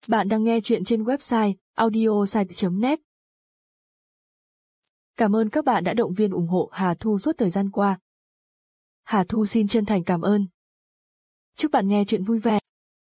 Bạn đang nghe chuyện trên website audiosite.net. Cảm ơn các bạn đã động viên ủng hộ Hà Thu suốt thời gian qua. Hà Thu xin chân thành cảm ơn. Chúc bạn nghe chuyện vui vẻ.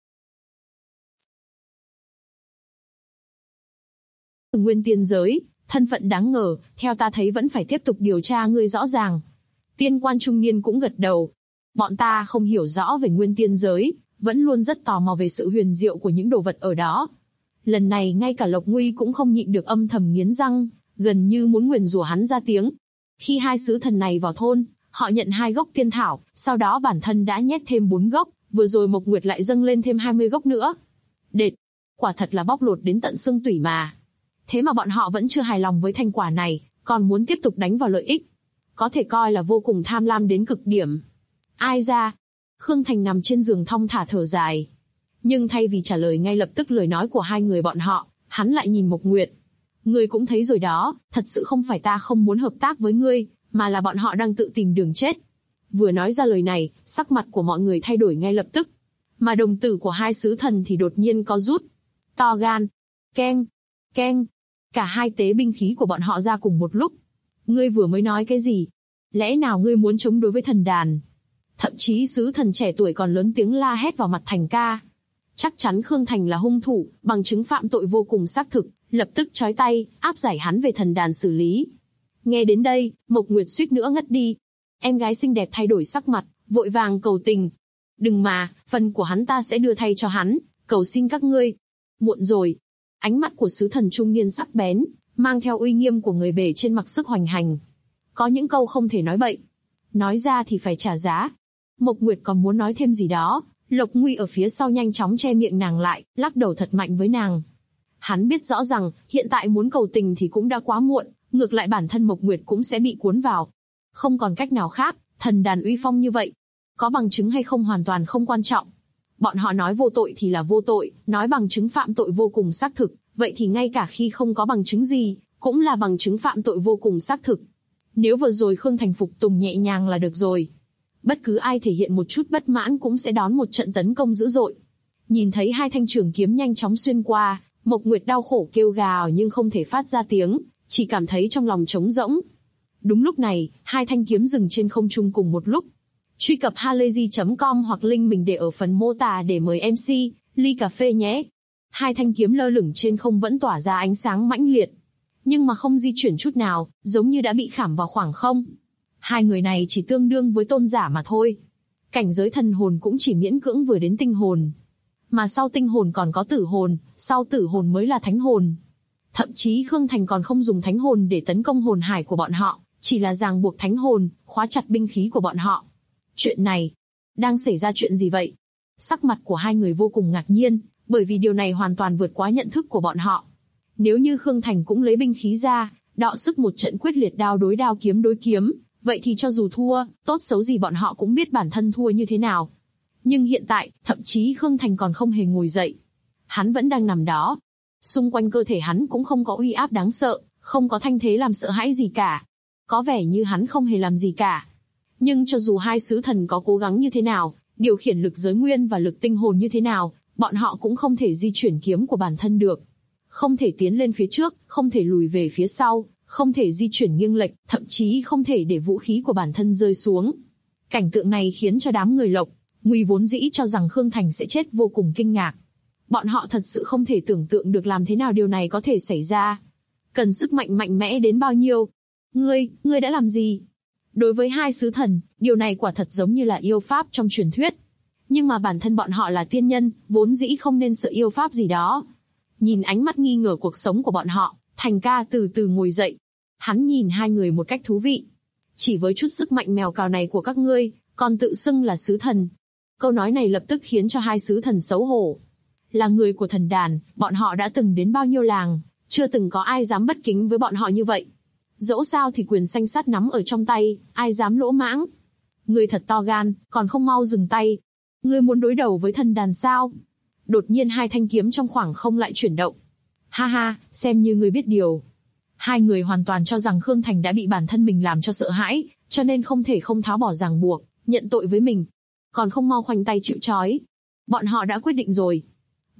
Nguyên tiên giới, thân phận đáng ngờ, theo ta thấy vẫn phải tiếp tục điều tra ngươi rõ ràng. Tiên quan trung niên cũng gật đầu. Bọn ta không hiểu rõ về nguyên tiên giới, vẫn luôn rất tò mò về sự huyền diệu của những đồ vật ở đó. Lần này ngay cả Lộc Nguy cũng không nhịn được âm thầm nghiến răng, gần như muốn nguyền rủa hắn ra tiếng. Khi hai sứ thần này vào thôn, họ nhận 2 gốc tiên thảo, sau đó bản thân đã nhét thêm 4 gốc, vừa rồi Mộc Nguyệt lại dâng lên thêm 20 gốc nữa. Đệt, quả thật là bóc lột đến tận xương tủy mà. Thế mà bọn họ vẫn chưa hài lòng với thành quả này, còn muốn tiếp tục đánh vào lợi ích. Có thể coi là vô cùng tham lam đến cực điểm. Ai ra? Khương Thành nằm trên giường thong thả thở dài. Nhưng thay vì trả lời ngay lập tức lời nói của hai người bọn họ, hắn lại nhìn Mộc Nguyệt. Ngươi cũng thấy rồi đó, thật sự không phải ta không muốn hợp tác với ngươi, mà là bọn họ đang tự tìm đường chết. Vừa nói ra lời này, sắc mặt của mọi người thay đổi ngay lập tức. Mà đồng tử của hai sứ thần thì đột nhiên co rút. To gan. Keng. Keng. Cả hai tế binh khí của bọn họ ra cùng một lúc. Ngươi vừa mới nói cái gì? Lẽ nào ngươi muốn chống đối với thần đàn? Thậm chí sứ thần trẻ tuổi còn lớn tiếng la hét vào mặt Thành ca. Chắc chắn Khương Thành là hung thủ, bằng chứng phạm tội vô cùng xác thực, lập tức trói tay, áp giải hắn về thần đàn xử lý. Nghe đến đây, Mộc Nguyệt suýt nữa ngất đi. Em gái xinh đẹp thay đổi sắc mặt, vội vàng cầu tình. Đừng mà, phần của hắn ta sẽ đưa thay cho hắn, cầu xin các ngươi. Muộn rồi. Ánh mắt của sứ thần trung niên sắc bén, mang theo uy nghiêm của người bề trên mặc sức hoành hành. Có những câu không thể nói bậy. Nói ra thì phải trả giá. Mộc Nguyệt còn muốn nói thêm gì đó, Lộc Nguy ở phía sau nhanh chóng che miệng nàng lại, lắc đầu thật mạnh với nàng. Hắn biết rõ rằng, hiện tại muốn cầu tình thì cũng đã quá muộn, ngược lại bản thân Mộc Nguyệt cũng sẽ bị cuốn vào. Không còn cách nào khác, thần đàn uy phong như vậy. Có bằng chứng hay không hoàn toàn không quan trọng. Bọn họ nói vô tội thì là vô tội, nói bằng chứng phạm tội vô cùng xác thực, vậy thì ngay cả khi không có bằng chứng gì, cũng là bằng chứng phạm tội vô cùng xác thực. Nếu vừa rồi Khương Thành phục tùng nhẹ nhàng là được rồi. Bất cứ ai thể hiện một chút bất mãn cũng sẽ đón một trận tấn công dữ dội. Nhìn thấy hai thanh trường kiếm nhanh chóng xuyên qua, Mộc Nguyệt đau khổ kêu gào nhưng không thể phát ra tiếng, chỉ cảm thấy trong lòng trống rỗng. Đúng lúc này, hai thanh kiếm dừng trên không trung cùng một lúc. Truy cập halayzi.com hoặc link mình để ở phần mô tả để mời MC, ly cà phê nhé. Hai thanh kiếm lơ lửng trên không vẫn tỏa ra ánh sáng mãnh liệt. Nhưng mà không di chuyển chút nào, giống như đã bị khảm vào khoảng không. Hai người này chỉ tương đương với tôn giả mà thôi. Cảnh giới thần hồn cũng chỉ miễn cưỡng vừa đến tinh hồn. Mà sau tinh hồn còn có tử hồn, sau tử hồn mới là thánh hồn. Thậm chí Khương Thành còn không dùng thánh hồn để tấn công hồn hải của bọn họ, chỉ là ràng buộc thánh hồn, khóa chặt binh khí của bọn họ. Chuyện này, đang xảy ra chuyện gì vậy? Sắc mặt của hai người vô cùng ngạc nhiên, bởi vì điều này hoàn toàn vượt quá nhận thức của bọn họ. Nếu như Khương Thành cũng lấy binh khí ra, đọ sức một trận quyết liệt đao đối kiếm đối kiếm, vậy thì cho dù thua, tốt xấu gì bọn họ cũng biết bản thân thua như thế nào. Nhưng hiện tại, thậm chí Khương Thành còn không hề ngồi dậy. Hắn vẫn đang nằm đó. Xung quanh cơ thể hắn cũng không có uy áp đáng sợ, không có thanh thế làm sợ hãi gì cả. Có vẻ như hắn không hề làm gì cả. Nhưng cho dù hai sứ thần có cố gắng như thế nào, điều khiển lực giới nguyên và lực tinh hồn như thế nào, bọn họ cũng không thể di chuyển kiếm của bản thân được. Không thể tiến lên phía trước, không thể lùi về phía sau, không thể di chuyển nghiêng lệch, thậm chí không thể để vũ khí của bản thân rơi xuống. Cảnh tượng này khiến cho đám người Lộc Nguy vốn dĩ cho rằng Khương Thành sẽ chết vô cùng kinh ngạc. Bọn họ thật sự không thể tưởng tượng được làm thế nào điều này có thể xảy ra. Cần sức mạnh mạnh mẽ đến bao nhiêu? Ngươi đã làm gì? Đối với hai sứ thần, điều này quả thật giống như là yêu pháp trong truyền thuyết. Nhưng mà bản thân bọn họ là tiên nhân, vốn dĩ không nên sợ yêu pháp gì đó. Nhìn ánh mắt nghi ngờ cuộc sống của bọn họ, Thành ca từ từ ngồi dậy. Hắn nhìn hai người một cách thú vị. Chỉ với chút sức mạnh mèo cào này của các ngươi, còn tự xưng là sứ thần. Câu nói này lập tức khiến cho hai sứ thần xấu hổ. Là người của thần đàn, bọn họ đã từng đến bao nhiêu làng, chưa từng có ai dám bất kính với bọn họ như vậy. Dẫu sao thì quyền xanh sắt nắm ở trong tay, ai dám lỗ mãng. Ngươi thật to gan, còn không mau dừng tay. Ngươi muốn đối đầu với thần đàn sao? Đột nhiên hai thanh kiếm trong khoảng không lại chuyển động. Ha ha, xem như ngươi biết điều. Hai người hoàn toàn cho rằng Khương Thành đã bị bản thân mình làm cho sợ hãi, cho nên không thể không tháo bỏ ràng buộc, nhận tội với mình. Còn không mau khoanh tay chịu trói. Bọn họ đã quyết định rồi.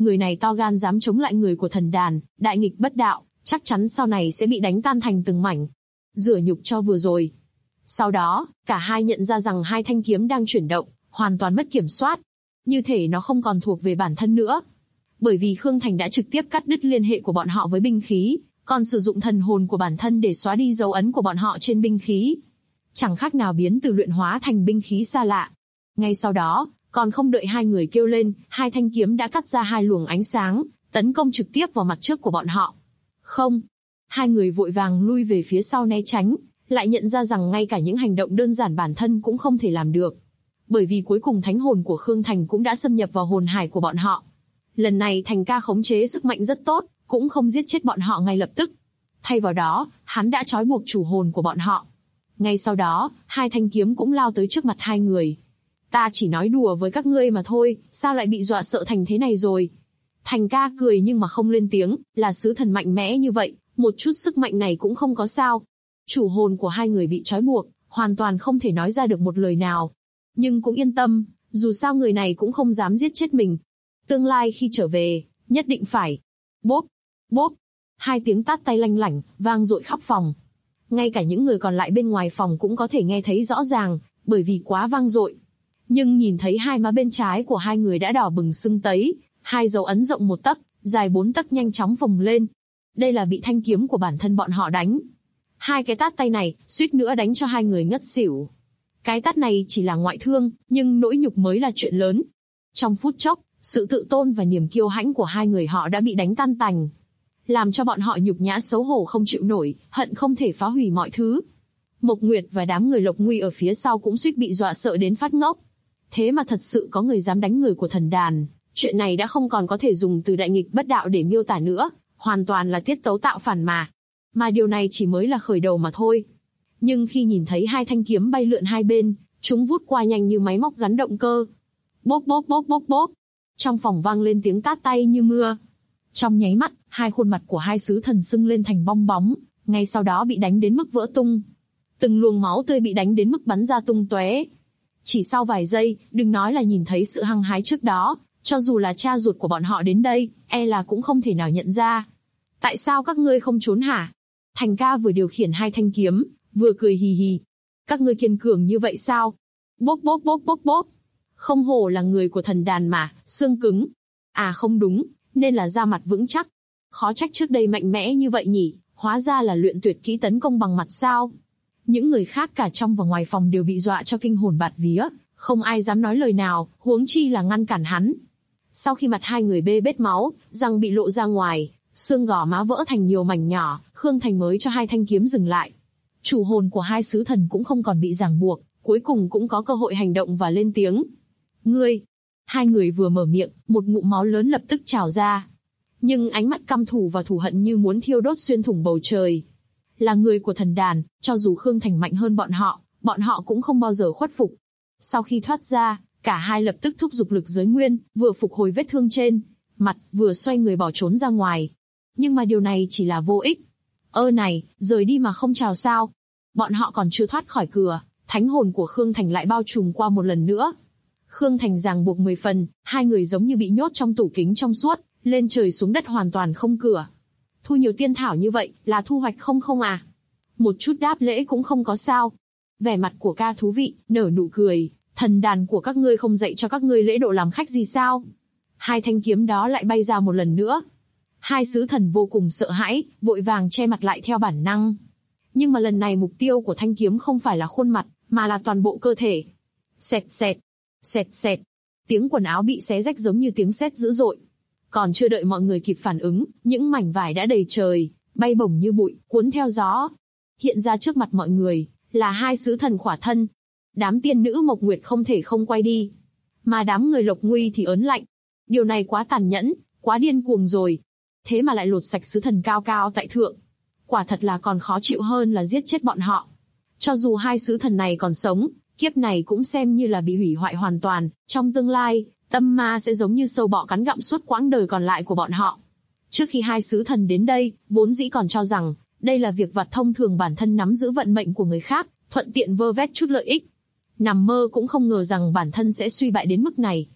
người này to gan dám chống lại người của thần đàn, đại nghịch bất đạo, chắc chắn sau này sẽ bị đánh tan thành từng mảnh. Rửa nhục cho vừa rồi. Sau đó, cả hai nhận ra rằng hai thanh kiếm đang chuyển động, hoàn toàn mất kiểm soát. Như thể nó không còn thuộc về bản thân nữa. Bởi vì Khương Thành đã trực tiếp cắt đứt liên hệ của bọn họ với binh khí, còn sử dụng thần hồn của bản thân để xóa đi dấu ấn của bọn họ trên binh khí. Chẳng khác nào biến từ luyện hóa thành binh khí xa lạ. Ngay sau đó, còn không đợi hai người kêu lên, hai thanh kiếm đã cắt ra hai luồng ánh sáng, tấn công trực tiếp vào mặt trước của bọn họ. Không. Hai người vội vàng lui về phía sau né tránh, lại nhận ra rằng ngay cả những hành động đơn giản bản thân cũng không thể làm được. Bởi vì cuối cùng thánh hồn của Khương Thành cũng đã xâm nhập vào hồn hải của bọn họ. Lần này Thành ca khống chế sức mạnh rất tốt, cũng không giết chết bọn họ ngay lập tức. Thay vào đó, hắn đã trói buộc chủ hồn của bọn họ. Ngay sau đó, hai thanh kiếm cũng lao tới trước mặt hai người. Ta chỉ nói đùa với các ngươi mà thôi, sao lại bị dọa sợ thành thế này rồi? Thành ca cười nhưng mà không lên tiếng, là sứ thần mạnh mẽ như vậy, một chút sức mạnh này cũng không có sao. Chủ hồn của hai người bị trói buộc, hoàn toàn không thể nói ra được một lời nào. Nhưng cũng yên tâm, dù sao người này cũng không dám giết chết mình. Tương lai khi trở về, nhất định phải. Bốp, bốp, hai tiếng tát tay lanh lảnh, vang dội khắp phòng. Ngay cả những người còn lại bên ngoài phòng cũng có thể nghe thấy rõ ràng, bởi vì quá vang dội. Nhưng nhìn thấy hai má bên trái của hai người đã đỏ bừng sưng tấy, hai dấu ấn rộng 1 tấc, dài 4 tấc nhanh chóng phồng lên. Đây là bị thanh kiếm của bản thân bọn họ đánh. Hai cái tát tay này, suýt nữa đánh cho hai người ngất xỉu. Cái tát này chỉ là ngoại thương, nhưng nỗi nhục mới là chuyện lớn. Trong phút chốc, sự tự tôn và niềm kiêu hãnh của hai người họ đã bị đánh tan tành. Làm cho bọn họ nhục nhã xấu hổ không chịu nổi, hận không thể phá hủy mọi thứ. Mộc Nguyệt và đám người Lộc Nguy ở phía sau cũng suýt bị dọa sợ đến phát ngốc. Thế mà thật sự có người dám đánh người của thần đàn, chuyện này đã không còn có thể dùng từ đại nghịch bất đạo để miêu tả nữa, hoàn toàn là tiết tấu tạo phản mà. Mà điều này chỉ mới là khởi đầu mà thôi. Nhưng khi nhìn thấy hai thanh kiếm bay lượn hai bên, chúng vút qua nhanh như máy móc gắn động cơ. Bốp bốp bốp bốp bốp. Trong phòng vang lên tiếng tát tay như mưa. Trong nháy mắt, hai khuôn mặt của hai sứ thần sưng lên thành bong bóng, ngay sau đó bị đánh đến mức vỡ tung. Từng luồng máu tươi bị đánh đến mức bắn ra tung tóe. Chỉ sau vài giây, đừng nói là nhìn thấy sự hăng hái trước đó, cho dù là cha ruột của bọn họ đến đây, e là cũng không thể nào nhận ra. Tại sao các ngươi không trốn hả? Thành ca vừa điều khiển hai thanh kiếm, vừa cười hì hì. Các ngươi kiên cường như vậy sao? Bốp bốp bốp bốp bốp. Không hổ là người của thần đàn mà, xương cứng. À không đúng, nên là da mặt vững chắc. Khó trách trước đây mạnh mẽ như vậy nhỉ, hóa ra là luyện tuyệt kỹ tấn công bằng mặt sao. Những người khác cả trong và ngoài phòng đều bị dọa cho kinh hồn bạt vía, không ai dám nói lời nào, huống chi là ngăn cản hắn. Sau khi mặt hai người bê bết máu, răng bị lộ ra ngoài, xương gò má vỡ thành nhiều mảnh nhỏ, Khương Thành mới cho hai thanh kiếm dừng lại. Chủ hồn của hai sứ thần cũng không còn bị ràng buộc, cuối cùng cũng có cơ hội hành động và lên tiếng. Ngươi! Hai người vừa mở miệng, một ngụm máu lớn lập tức trào ra. Nhưng ánh mắt căm thù và thù hận như muốn thiêu đốt xuyên thủng bầu trời. Là người của thần đàn, cho dù Khương Thành mạnh hơn bọn họ cũng không bao giờ khuất phục. Sau khi thoát ra, cả hai lập tức thúc giục lực giới nguyên, vừa phục hồi vết thương trên mặt, vừa xoay người bỏ trốn ra ngoài. Nhưng mà điều này chỉ là vô ích. Này, rời đi mà không chào sao? Bọn họ còn chưa thoát khỏi cửa, thánh hồn của Khương Thành lại bao trùm qua một lần nữa. Khương Thành ràng buộc 10 phần, hai người giống như bị nhốt trong tủ kính trong suốt, lên trời xuống đất hoàn toàn không cửa. Thu nhiều tiên thảo như vậy, là thu hoạch không à? Một chút đáp lễ cũng không có sao? Vẻ mặt của ca thú vị, nở nụ cười, thần đàn của các ngươi không dạy cho các ngươi lễ độ làm khách gì sao? Hai thanh kiếm đó lại bay ra một lần nữa. Hai sứ thần vô cùng sợ hãi, vội vàng che mặt lại theo bản năng. Nhưng mà lần này mục tiêu của thanh kiếm không phải là khuôn mặt, mà là toàn bộ cơ thể. Xẹt xẹt, xẹt xẹt. Tiếng quần áo bị xé rách giống như tiếng sét dữ dội. Còn chưa đợi mọi người kịp phản ứng, những mảnh vải đã đầy trời, bay bổng như bụi, cuốn theo gió. Hiện ra trước mặt mọi người, là hai sứ thần khỏa thân. Đám tiên nữ Mộc Nguyệt không thể không quay đi. Mà đám người Lộc Nguy thì ớn lạnh. Điều này quá tàn nhẫn, quá điên cuồng rồi. Thế mà lại lột sạch sứ thần cao cao tại thượng. Quả thật là còn khó chịu hơn là giết chết bọn họ. Cho dù hai sứ thần này còn sống, kiếp này cũng xem như là bị hủy hoại hoàn toàn. Trong tương lai, tâm ma sẽ giống như sâu bọ cắn gặm suốt quãng đời còn lại của bọn họ. Trước khi hai sứ thần đến đây, vốn dĩ còn cho rằng, đây là việc vặt thông thường bản thân nắm giữ vận mệnh của người khác, thuận tiện vơ vét chút lợi ích. Nằm mơ cũng không ngờ rằng bản thân sẽ suy bại đến mức này.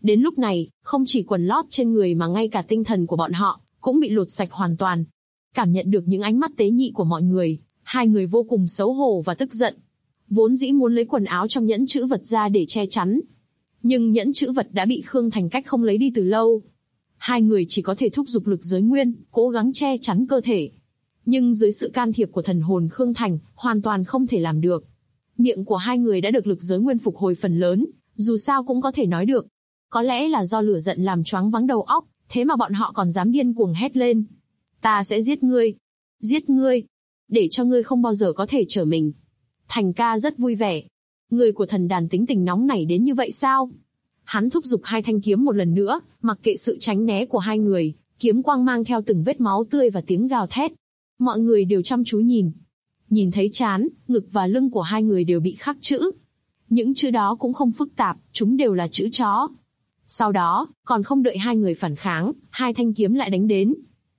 Đến lúc này, không chỉ quần lót trên người mà ngay cả tinh thần của bọn họ cũng bị lột sạch hoàn toàn. Cảm nhận được những ánh mắt tế nhị của mọi người, hai người vô cùng xấu hổ và tức giận. Vốn dĩ muốn lấy quần áo trong nhẫn chữ vật ra để che chắn, nhưng nhẫn chữ vật đã bị Khương Thành cách không lấy đi từ lâu. Hai người chỉ có thể thúc giục lực giới nguyên, cố gắng che chắn cơ thể. Nhưng dưới sự can thiệp của thần hồn Khương Thành, hoàn toàn không thể làm được. Miệng của hai người đã được lực giới nguyên phục hồi phần lớn, dù sao cũng có thể nói được. Có lẽ là do lửa giận làm choáng váng đầu óc, thế mà bọn họ còn dám điên cuồng hét lên. Ta sẽ giết ngươi. Giết ngươi. Để cho ngươi không bao giờ có thể trở mình. Thành ca rất vui vẻ. Người của thần đàn tính tình nóng nảy đến như vậy sao? Hắn thúc giục hai thanh kiếm một lần nữa, mặc kệ sự tránh né của hai người, kiếm quang mang theo từng vết máu tươi và tiếng gào thét. Mọi người đều chăm chú nhìn. Nhìn thấy trán, ngực và lưng của hai người đều bị khắc chữ. Những chữ đó cũng không phức tạp, chúng đều là chữ chó. Sau đó, còn không đợi hai người phản kháng, hai thanh kiếm lại đánh đến.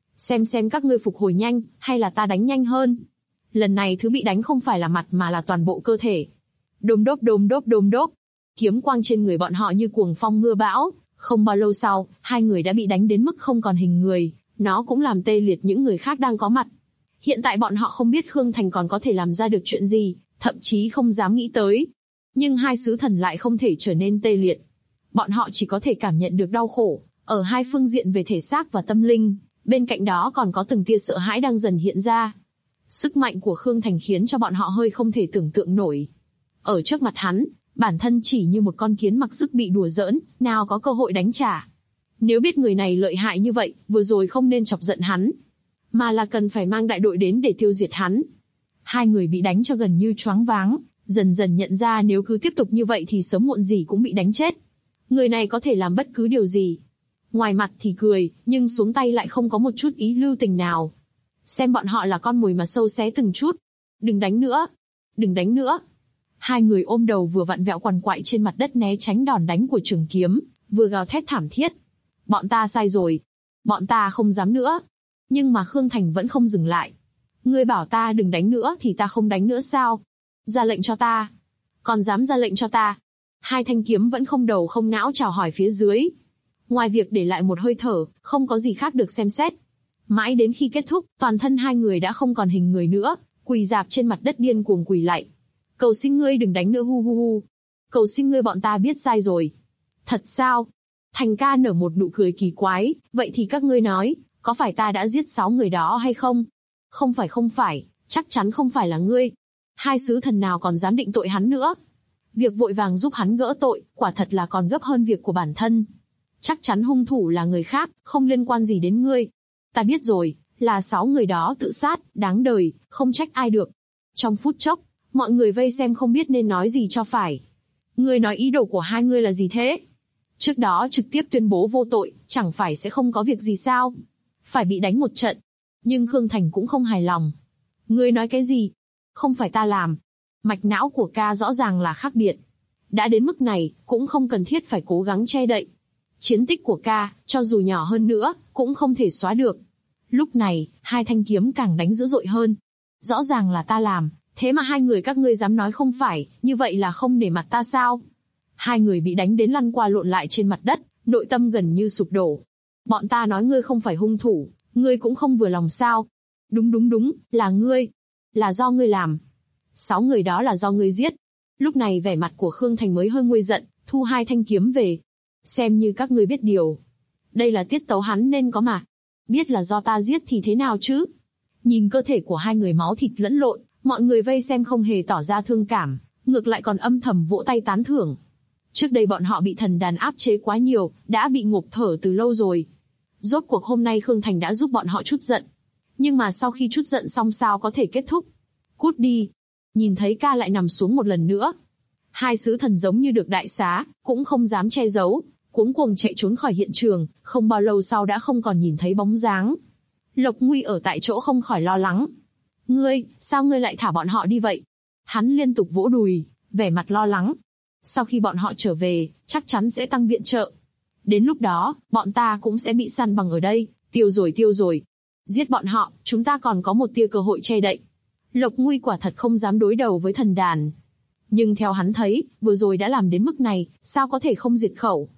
Xem các ngươi phục hồi nhanh, hay là ta đánh nhanh hơn. Lần này thứ bị đánh không phải là mặt mà là toàn bộ cơ thể. Đôm đốp đôm đốp đôm đốp. Kiếm quang trên người bọn họ như cuồng phong mưa bão. Không bao lâu sau, hai người đã bị đánh đến mức không còn hình người. Nó cũng làm tê liệt những người khác đang có mặt. Hiện tại bọn họ không biết Khương Thành còn có thể làm ra được chuyện gì, thậm chí không dám nghĩ tới. Nhưng hai sứ thần lại không thể trở nên tê liệt. Bọn họ chỉ có thể cảm nhận được đau khổ, ở hai phương diện về thể xác và tâm linh, bên cạnh đó còn có từng tia sợ hãi đang dần hiện ra. Sức mạnh của Khương Thành khiến cho bọn họ hơi không thể tưởng tượng nổi. Ở trước mặt hắn, bản thân chỉ như một con kiến mặc sức bị đùa giỡn, nào có cơ hội đánh trả. Nếu biết người này lợi hại như vậy, vừa rồi không nên chọc giận hắn, mà là cần phải mang đại đội đến để tiêu diệt hắn. Hai người bị đánh cho gần như choáng váng, dần dần nhận ra nếu cứ tiếp tục như vậy thì sớm muộn gì cũng bị đánh chết. Người này có thể làm bất cứ điều gì. Ngoài mặt thì cười, nhưng xuống tay lại không có một chút ý lưu tình nào. Xem bọn họ là con mồi mà sâu xé từng chút. Đừng đánh nữa. Đừng đánh nữa. Hai người ôm đầu vừa vặn vẹo quằn quại trên mặt đất né tránh đòn đánh của trường kiếm, vừa gào thét thảm thiết. Bọn ta sai rồi. Bọn ta không dám nữa. Nhưng mà Khương Thành vẫn không dừng lại. Ngươi bảo ta đừng đánh nữa thì ta không đánh nữa sao? Ra lệnh cho ta. Còn dám ra lệnh cho ta? Hai thanh kiếm vẫn không đầu không não chào hỏi phía dưới. Ngoài việc để lại một hơi thở, không có gì khác được xem xét. Mãi đến khi kết thúc, toàn thân hai người đã không còn hình người nữa, quỳ rạp trên mặt đất điên cuồng quỳ lạy. Cầu xin ngươi đừng đánh nữa hu hu hu. Cầu xin ngươi bọn ta biết sai rồi. Thật sao? Thành ca nở một nụ cười kỳ quái, vậy thì các ngươi nói, có phải ta đã giết 6 người đó hay không? Không phải, chắc chắn không phải là ngươi. Hai sứ thần nào còn dám định tội hắn nữa. Việc vội vàng giúp hắn gỡ tội, quả thật là còn gấp hơn việc của bản thân. Chắc chắn hung thủ là người khác, không liên quan gì đến ngươi. Ta biết rồi, là 6 người đó tự sát, đáng đời, không trách ai được. Trong phút chốc, mọi người vây xem không biết nên nói gì cho phải. Ngươi nói ý đồ của hai ngươi là gì thế? Trước đó trực tiếp tuyên bố vô tội, chẳng phải sẽ không có việc gì sao? Phải bị đánh một trận. Nhưng Khương Thành cũng không hài lòng. Ngươi nói cái gì? Không phải ta làm. Mạch não của ca rõ ràng là khác biệt. Đã đến mức này, cũng không cần thiết phải cố gắng che đậy. Chiến tích của ca, cho dù nhỏ hơn nữa, cũng không thể xóa được. Lúc này, hai thanh kiếm càng đánh dữ dội hơn. Rõ ràng là ta làm, thế mà hai người các ngươi dám nói không phải, như vậy là không nể mặt ta sao? Hai người bị đánh đến lăn qua lộn lại trên mặt đất, nội tâm gần như sụp đổ. Bọn ta nói ngươi không phải hung thủ, ngươi cũng không vừa lòng sao? Đúng, là ngươi. Là do ngươi làm. 6 người đó là do ngươi giết. Lúc này vẻ mặt của Khương Thành mới hơi nguôi giận, thu hai thanh kiếm về. Xem như các ngươi biết điều. Đây là tiết tấu hắn nên có mà. Biết là do ta giết thì thế nào chứ? Nhìn cơ thể của hai người máu thịt lẫn lộn, mọi người vây xem không hề tỏ ra thương cảm, ngược lại còn âm thầm vỗ tay tán thưởng. Trước đây bọn họ bị thần đàn áp chế quá nhiều, đã bị ngộp thở từ lâu rồi. Rốt cuộc hôm nay Khương Thành đã giúp bọn họ trút giận. Nhưng mà sau khi trút giận xong sao có thể kết thúc? Cút đi. Nhìn thấy ca lại nằm xuống một lần nữa. Hai sứ thần giống như được đại xá, cũng không dám che giấu, cuống cuồng chạy trốn khỏi hiện trường, không bao lâu sau đã không còn nhìn thấy bóng dáng. Lộc Nguy ở tại chỗ không khỏi lo lắng. Ngươi, sao ngươi lại thả bọn họ đi vậy? Hắn liên tục vỗ đùi, vẻ mặt lo lắng. Sau khi bọn họ trở về, chắc chắn sẽ tăng viện trợ. Đến lúc đó, bọn ta cũng sẽ bị săn bằng ở đây, tiêu rồi. Giết bọn họ, chúng ta còn có một tia cơ hội che đậy. Lộc Nguy quả thật không dám đối đầu với thần đàn. Nhưng theo hắn thấy, vừa rồi đã làm đến mức này, sao có thể không diệt khẩu?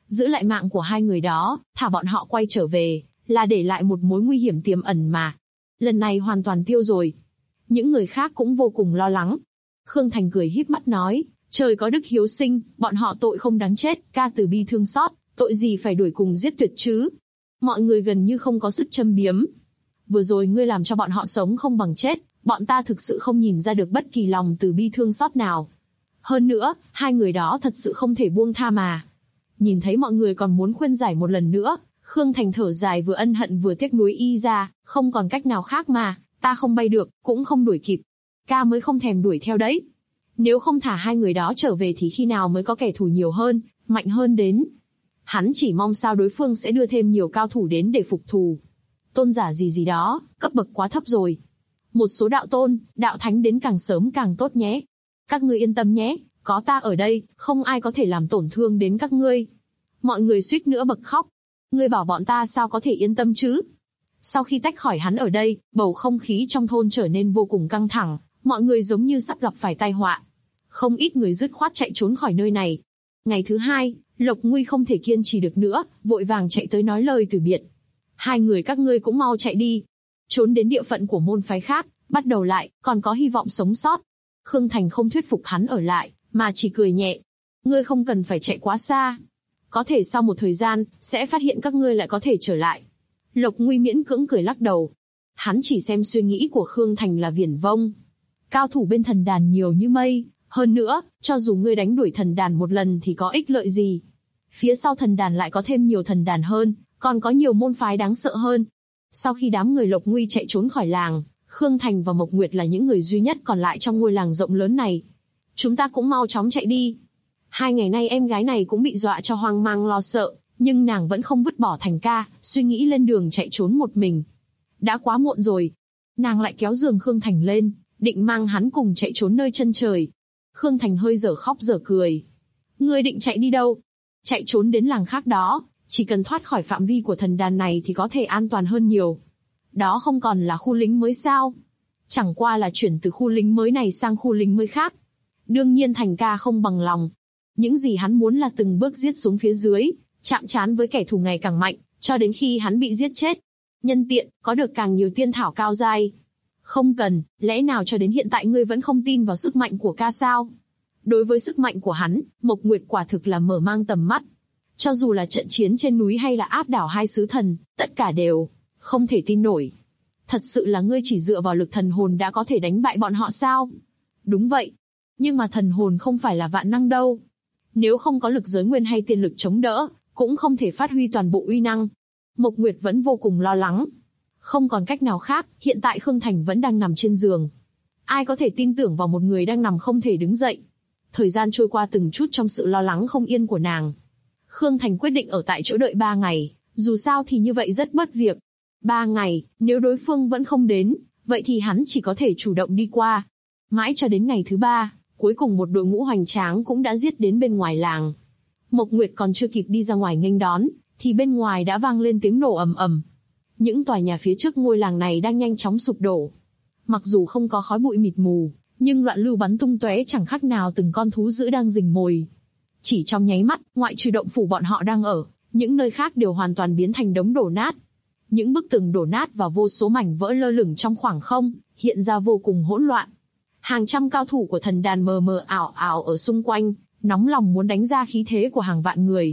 Giữ lại mạng của hai người đó, thả bọn họ quay trở về, là để lại một mối nguy hiểm tiềm ẩn mà. Lần này hoàn toàn tiêu rồi. Những người khác cũng vô cùng lo lắng. Khương Thành cười híp mắt nói, trời có đức hiếu sinh, bọn họ tội không đáng chết, ca từ bi thương xót, tội gì phải đuổi cùng giết tuyệt chứ. Mọi người gần như không có sức châm biếm. Vừa rồi ngươi làm cho bọn họ sống không bằng chết, bọn ta thực sự không nhìn ra được bất kỳ lòng từ bi thương xót nào. Hơn nữa, hai người đó thật sự không thể buông tha mà. Nhìn thấy mọi người còn muốn khuyên giải một lần nữa, Khương Thành thở dài vừa ân hận vừa tiếc nuối y ra, không còn cách nào khác mà, ta không bay được, cũng không đuổi kịp. Ca mới không thèm đuổi theo đấy. Nếu không thả hai người đó trở về thì khi nào mới có kẻ thù nhiều hơn, mạnh hơn đến. Hắn chỉ mong sao đối phương sẽ đưa thêm nhiều cao thủ đến để phục thù. Tôn giả gì đó, cấp bậc quá thấp rồi. Một số đạo tôn, đạo thánh đến càng sớm càng tốt nhé. Các ngươi yên tâm nhé, có ta ở đây, không ai có thể làm tổn thương đến các ngươi. Mọi người suýt nữa bật khóc. Ngươi bảo bọn ta sao có thể yên tâm chứ? Sau khi tách khỏi hắn ở đây, bầu không khí trong thôn trở nên vô cùng căng thẳng, mọi người giống như sắp gặp phải tai họa. Không ít người dứt khoát chạy trốn khỏi nơi này. Ngày thứ hai, Lộc Nguy không thể kiên trì được nữa, vội vàng chạy tới nói lời từ biệt. Hai người các ngươi cũng mau chạy đi. Trốn đến địa phận của môn phái khác, bắt đầu lại, còn có hy vọng sống sót. Khương Thành không thuyết phục hắn ở lại, mà chỉ cười nhẹ. Ngươi không cần phải chạy quá xa. Có thể sau một thời gian, sẽ phát hiện các ngươi lại có thể trở lại. Lộc Nguy miễn cưỡng cười lắc đầu. Hắn chỉ xem suy nghĩ của Khương Thành là viển vông. Cao thủ bên thần đàn nhiều như mây, hơn nữa, cho dù ngươi đánh đuổi thần đàn một lần thì có ích lợi gì. Phía sau thần đàn lại có thêm nhiều thần đàn hơn, còn có nhiều môn phái đáng sợ hơn. Sau khi đám người Lộc Nguy chạy trốn khỏi làng, Khương Thành và Mộc Nguyệt là những người duy nhất còn lại trong ngôi làng rộng lớn này. Chúng ta cũng mau chóng chạy đi. 2 ngày nay em gái này cũng bị dọa cho hoang mang lo sợ, nhưng nàng vẫn không vứt bỏ Thành ca, suy nghĩ lên đường chạy trốn một mình. Đã quá muộn rồi. Nàng lại kéo giường Khương Thành lên, định mang hắn cùng chạy trốn nơi chân trời. Khương Thành hơi dở khóc dở cười. Ngươi định chạy đi đâu? Chạy trốn đến làng khác đó, chỉ cần thoát khỏi phạm vi của thần đàn này thì có thể an toàn hơn nhiều. Đó không còn là khu lính mới sao? Chẳng qua là chuyển từ khu lính mới này sang khu lính mới khác. Đương nhiên Thành ca không bằng lòng. Những gì hắn muốn là từng bước giết xuống phía dưới, chạm trán với kẻ thù ngày càng mạnh, cho đến khi hắn bị giết chết. Nhân tiện, có được càng nhiều tiên thảo cao giai. Không cần, lẽ nào cho đến hiện tại ngươi vẫn không tin vào sức mạnh của ca sao? Đối với sức mạnh của hắn, Mộc Nguyệt quả thực là mở mang tầm mắt. Cho dù là trận chiến trên núi hay là áp đảo hai sứ thần, tất cả đều không thể tin nổi. Thật sự là ngươi chỉ dựa vào lực thần hồn đã có thể đánh bại bọn họ sao? Đúng vậy. Nhưng mà thần hồn không phải là vạn năng đâu. Nếu không có lực giới nguyên hay tiên lực chống đỡ, cũng không thể phát huy toàn bộ uy năng. Mộc Nguyệt vẫn vô cùng lo lắng. Không còn cách nào khác, hiện tại Khương Thành vẫn đang nằm trên giường. Ai có thể tin tưởng vào một người đang nằm không thể đứng dậy? Thời gian trôi qua từng chút trong sự lo lắng không yên của nàng. Khương Thành quyết định ở tại chỗ đợi 3 ngày, dù sao thì như vậy rất bớt việc. 3 ngày, nếu đối phương vẫn không đến, vậy thì hắn chỉ có thể chủ động đi qua. Mãi cho đến ngày thứ 3, cuối cùng một đội ngũ hoành tráng cũng đã giết đến bên ngoài làng. Mộc Nguyệt còn chưa kịp đi ra ngoài nghênh đón, thì bên ngoài đã vang lên tiếng nổ ầm ầm. Những tòa nhà phía trước ngôi làng này đang nhanh chóng sụp đổ. Mặc dù không có khói bụi mịt mù, nhưng loạn lưu bắn tung tóe chẳng khác nào từng con thú dữ đang rình mồi. Chỉ trong nháy mắt, ngoại trừ động phủ bọn họ đang ở, những nơi khác đều hoàn toàn biến thành đống đổ nát. Những bức tường đổ nát và vô số mảnh vỡ lơ lửng trong khoảng không, hiện ra vô cùng hỗn loạn. Hàng trăm cao thủ của thần đàn mờ mờ ảo ảo ở xung quanh, nóng lòng muốn đánh ra khí thế của hàng vạn người.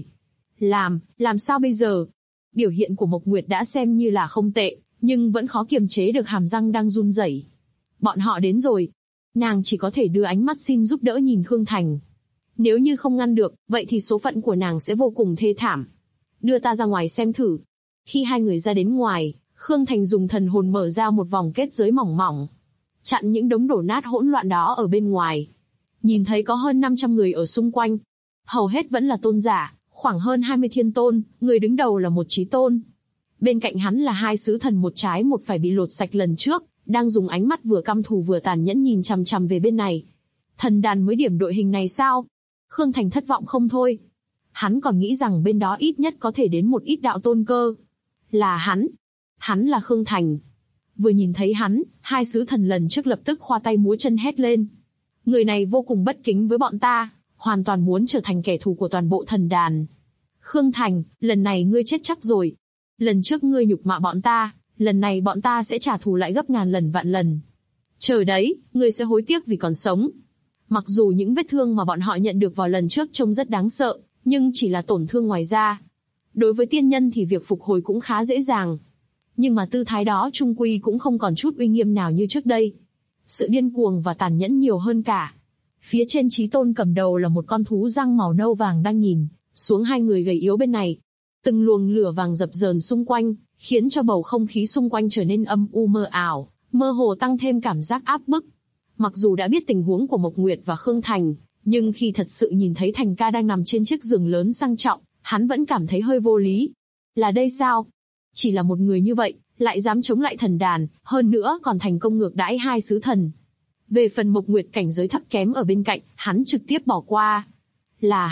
Làm sao bây giờ? Biểu hiện của Mộc Nguyệt đã xem như là không tệ, nhưng vẫn khó kiềm chế được hàm răng đang run rẩy. Bọn họ đến rồi. Nàng chỉ có thể đưa ánh mắt xin giúp đỡ nhìn Khương Thành. Nếu như không ngăn được, vậy thì số phận của nàng sẽ vô cùng thê thảm. Đưa ta ra ngoài xem thử. Khi hai người ra đến ngoài, Khương Thành dùng thần hồn mở ra một vòng kết giới mỏng mỏng, chặn những đống đổ nát hỗn loạn đó ở bên ngoài. Nhìn thấy có hơn 500 người ở xung quanh. Hầu hết vẫn là tôn giả, khoảng hơn 20 thiên tôn, người đứng đầu là một chí tôn. Bên cạnh hắn là 2 sứ thần một trái một phải bị lột sạch lần trước, đang dùng ánh mắt vừa căm thù vừa tàn nhẫn nhìn chằm chằm về bên này. Thần đàn mới điểm đội hình này sao? Khương Thành thất vọng không thôi. Hắn còn nghĩ rằng bên đó ít nhất có thể đến một ít đạo tôn cơ. Là hắn. Hắn là Khương Thành. Vừa nhìn thấy hắn, 2 sứ thần lần trước lập tức khoa tay múa chân hét lên. Người này vô cùng bất kính với bọn ta, hoàn toàn muốn trở thành kẻ thù của toàn bộ thần đàn. Khương Thành, lần này ngươi chết chắc rồi. Lần trước ngươi nhục mạ bọn ta, lần này bọn ta sẽ trả thù lại gấp ngàn lần vạn lần. Chờ đấy, ngươi sẽ hối tiếc vì còn sống. Mặc dù những vết thương mà bọn họ nhận được vào lần trước trông rất đáng sợ, nhưng chỉ là tổn thương ngoài da. Đối với tiên nhân thì việc phục hồi cũng khá dễ dàng. Nhưng mà tư thái đó trung quy cũng không còn chút uy nghiêm nào như trước đây. Sự điên cuồng và tàn nhẫn nhiều hơn cả. Phía trên Chí Tôn cầm đầu là một con thú răng màu nâu vàng đang nhìn xuống hai người gầy yếu bên này. Từng luồng lửa vàng dập dờn xung quanh, khiến cho bầu không khí xung quanh trở nên âm u mơ ảo, mơ hồ tăng thêm cảm giác áp bức. Mặc dù đã biết tình huống của Mộc Nguyệt và Khương Thành, nhưng khi thật sự nhìn thấy Thành ca đang nằm trên chiếc giường lớn sang trọng, hắn vẫn cảm thấy hơi vô lý. Là đây sao? Chỉ là một người như vậy, lại dám chống lại thần đàn, hơn nữa còn thành công ngược đãi hai sứ thần. Về phần Mộc Nguyệt cảnh giới thấp kém ở bên cạnh, hắn trực tiếp bỏ qua. Là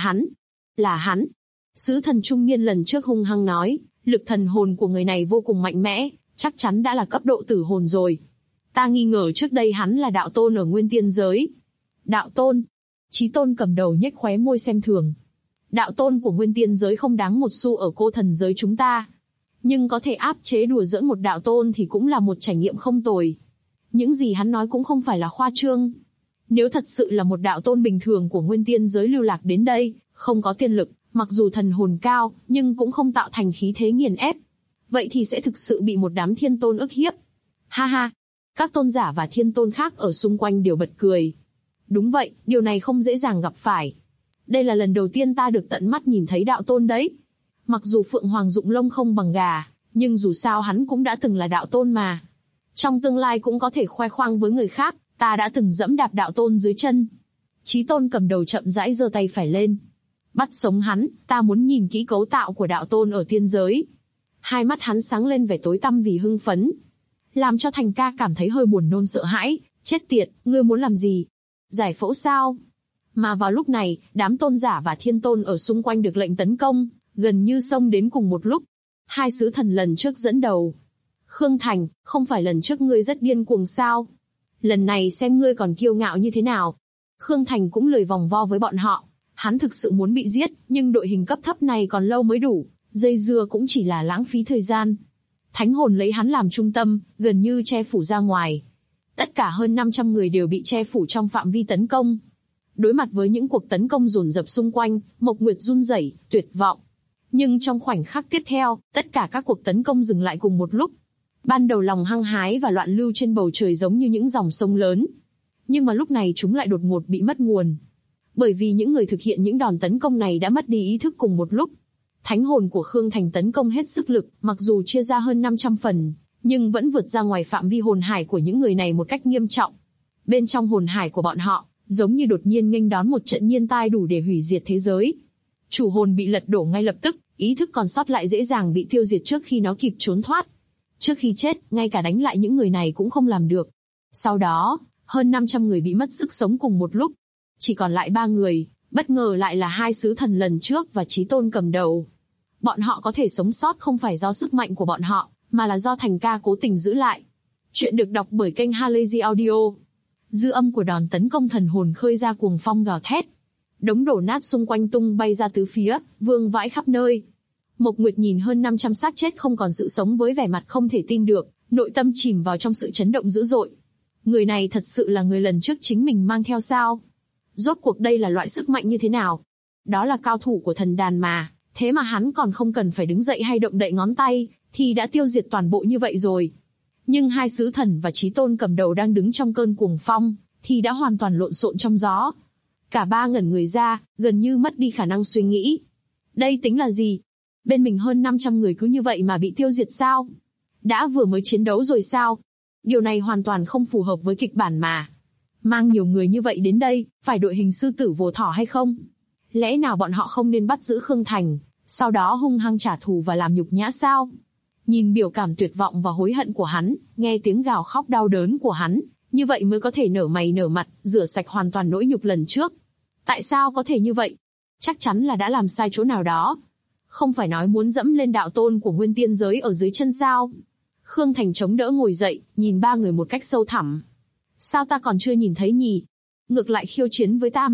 hắn. Sứ thần trung niên lần trước hung hăng nói, lực thần hồn của người này vô cùng mạnh mẽ, chắc chắn đã là cấp độ tử hồn rồi. Ta nghi ngờ trước đây hắn là đạo tôn ở Nguyên Tiên giới. Đạo tôn? Chí Tôn cầm đầu nhếch khóe môi xem thường. Đạo tôn của Nguyên Tiên giới không đáng một xu ở cô thần giới chúng ta. Nhưng có thể áp chế đùa giỡn một đạo tôn thì cũng là một trải nghiệm không tồi. Những gì hắn nói cũng không phải là khoa trương. Nếu thật sự là một đạo tôn bình thường của Nguyên Tiên giới lưu lạc đến đây, không có tiên lực, mặc dù thần hồn cao, nhưng cũng không tạo thành khí thế nghiền ép. Vậy thì sẽ thực sự bị một đám thiên tôn ức hiếp. Ha ha! Các tôn giả và thiên tôn khác ở xung quanh đều bật cười. Đúng vậy, điều này không dễ dàng gặp phải. Đây là lần đầu tiên ta được tận mắt nhìn thấy đạo tôn đấy. Mặc dù Phượng Hoàng Dụng lông không bằng gà, nhưng dù sao hắn cũng đã từng là đạo tôn mà. Trong tương lai cũng có thể khoe khoang với người khác, ta đã từng dẫm đạp đạo tôn dưới chân. Chí Tôn cầm đầu chậm rãi giơ tay phải lên. Bắt sống hắn, ta muốn nhìn kỹ cấu tạo của đạo tôn ở tiên giới. Hai mắt hắn sáng lên vẻ tối tăm vì hưng phấn. Làm cho Thành ca cảm thấy hơi buồn nôn sợ hãi. Chết tiệt, ngươi muốn làm gì? Giải phẫu sao? Mà vào lúc này, đám tôn giả và thiên tôn ở xung quanh được lệnh tấn công, gần như xông đến cùng một lúc. Hai sứ thần lần trước dẫn đầu. Khương Thành, không phải lần trước ngươi rất điên cuồng sao? Lần này xem ngươi còn kiêu ngạo như thế nào. Khương Thành cũng lười vòng vo với bọn họ. Hắn thực sự muốn bị giết, nhưng đội hình cấp thấp này còn lâu mới đủ. Dây dưa cũng chỉ là lãng phí thời gian. Thánh hồn lấy hắn làm trung tâm, gần như che phủ ra ngoài. Tất cả hơn 500 người đều bị che phủ trong phạm vi tấn công. Đối mặt với những cuộc tấn công dồn dập xung quanh, Mộc Nguyệt run rẩy, tuyệt vọng. Nhưng trong khoảnh khắc tiếp theo, tất cả các cuộc tấn công dừng lại cùng một lúc. Ban đầu lòng hăng hái và loạn lưu trên bầu trời giống như những dòng sông lớn. Nhưng mà lúc này chúng lại đột ngột bị mất nguồn. Bởi vì những người thực hiện những đòn tấn công này đã mất đi ý thức cùng một lúc. Thánh hồn của Khương Thành tấn công hết sức lực, mặc dù chia ra hơn 500 phần, nhưng vẫn vượt ra ngoài phạm vi hồn hải của những người này một cách nghiêm trọng. Bên trong hồn hải của bọn họ, giống như đột nhiên nghênh đón một trận nhiên tai đủ để hủy diệt thế giới. Chủ hồn bị lật đổ ngay lập tức, ý thức còn sót lại dễ dàng bị tiêu diệt trước khi nó kịp trốn thoát. Trước khi chết, ngay cả đánh lại những người này cũng không làm được. Sau đó, hơn 500 người bị mất sức sống cùng một lúc. Chỉ còn lại 3 người, bất ngờ lại là hai sứ thần lần trước và Chí Tôn cầm đầu. Bọn họ có thể sống sót không phải do sức mạnh của bọn họ, mà là do Thành ca cố tình giữ lại. Chuyện được đọc bởi kênh Halazy Audio. Dư âm của đòn tấn công thần hồn khơi ra cuồng phong gào thét. Đống đổ nát xung quanh tung bay ra tứ phía, vương vãi khắp nơi. Mộc Nguyệt nhìn hơn 500 xác chết không còn sự sống với vẻ mặt không thể tin được, nội tâm chìm vào trong sự chấn động dữ dội. Người này thật sự là người lần trước chính mình mang theo sao? Rốt cuộc đây là loại sức mạnh như thế nào? Đó là cao thủ của thần đàn mà, thế mà hắn còn không cần phải đứng dậy hay động đậy ngón tay, thì đã tiêu diệt toàn bộ như vậy rồi. Nhưng hai sứ thần và Chí Tôn cầm đầu đang đứng trong cơn cuồng phong, thì đã hoàn toàn lộn xộn trong gió. Cả ba ngẩn người ra, gần như mất đi khả năng suy nghĩ. Đây tính là gì? Bên mình hơn 500 người cứ như vậy mà bị tiêu diệt sao? Đã vừa mới chiến đấu rồi sao? Điều này hoàn toàn không phù hợp với kịch bản mà. Mang nhiều người như vậy đến đây, phải đội hình sư tử vồ thỏ hay không? Lẽ nào bọn họ không nên bắt giữ Khương Thành, sau đó hung hăng trả thù và làm nhục nhã sao? Nhìn biểu cảm tuyệt vọng và hối hận của hắn, nghe tiếng gào khóc đau đớn của hắn, như vậy mới có thể nở mày nở mặt, rửa sạch hoàn toàn nỗi nhục lần trước. Tại sao có thể như vậy? Chắc chắn là đã làm sai chỗ nào đó. Không phải nói muốn dẫm lên đạo tôn của Nguyên Tiên giới ở dưới chân sao? Khương Thành chống đỡ ngồi dậy, nhìn ba người một cách sâu thẳm. Sao ta còn chưa nhìn thấy nhỉ? Ngược lại khiêu chiến với ta mà,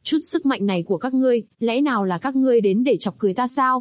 Chút sức mạnh này của các ngươi, lẽ nào là các ngươi đến để chọc cười ta sao?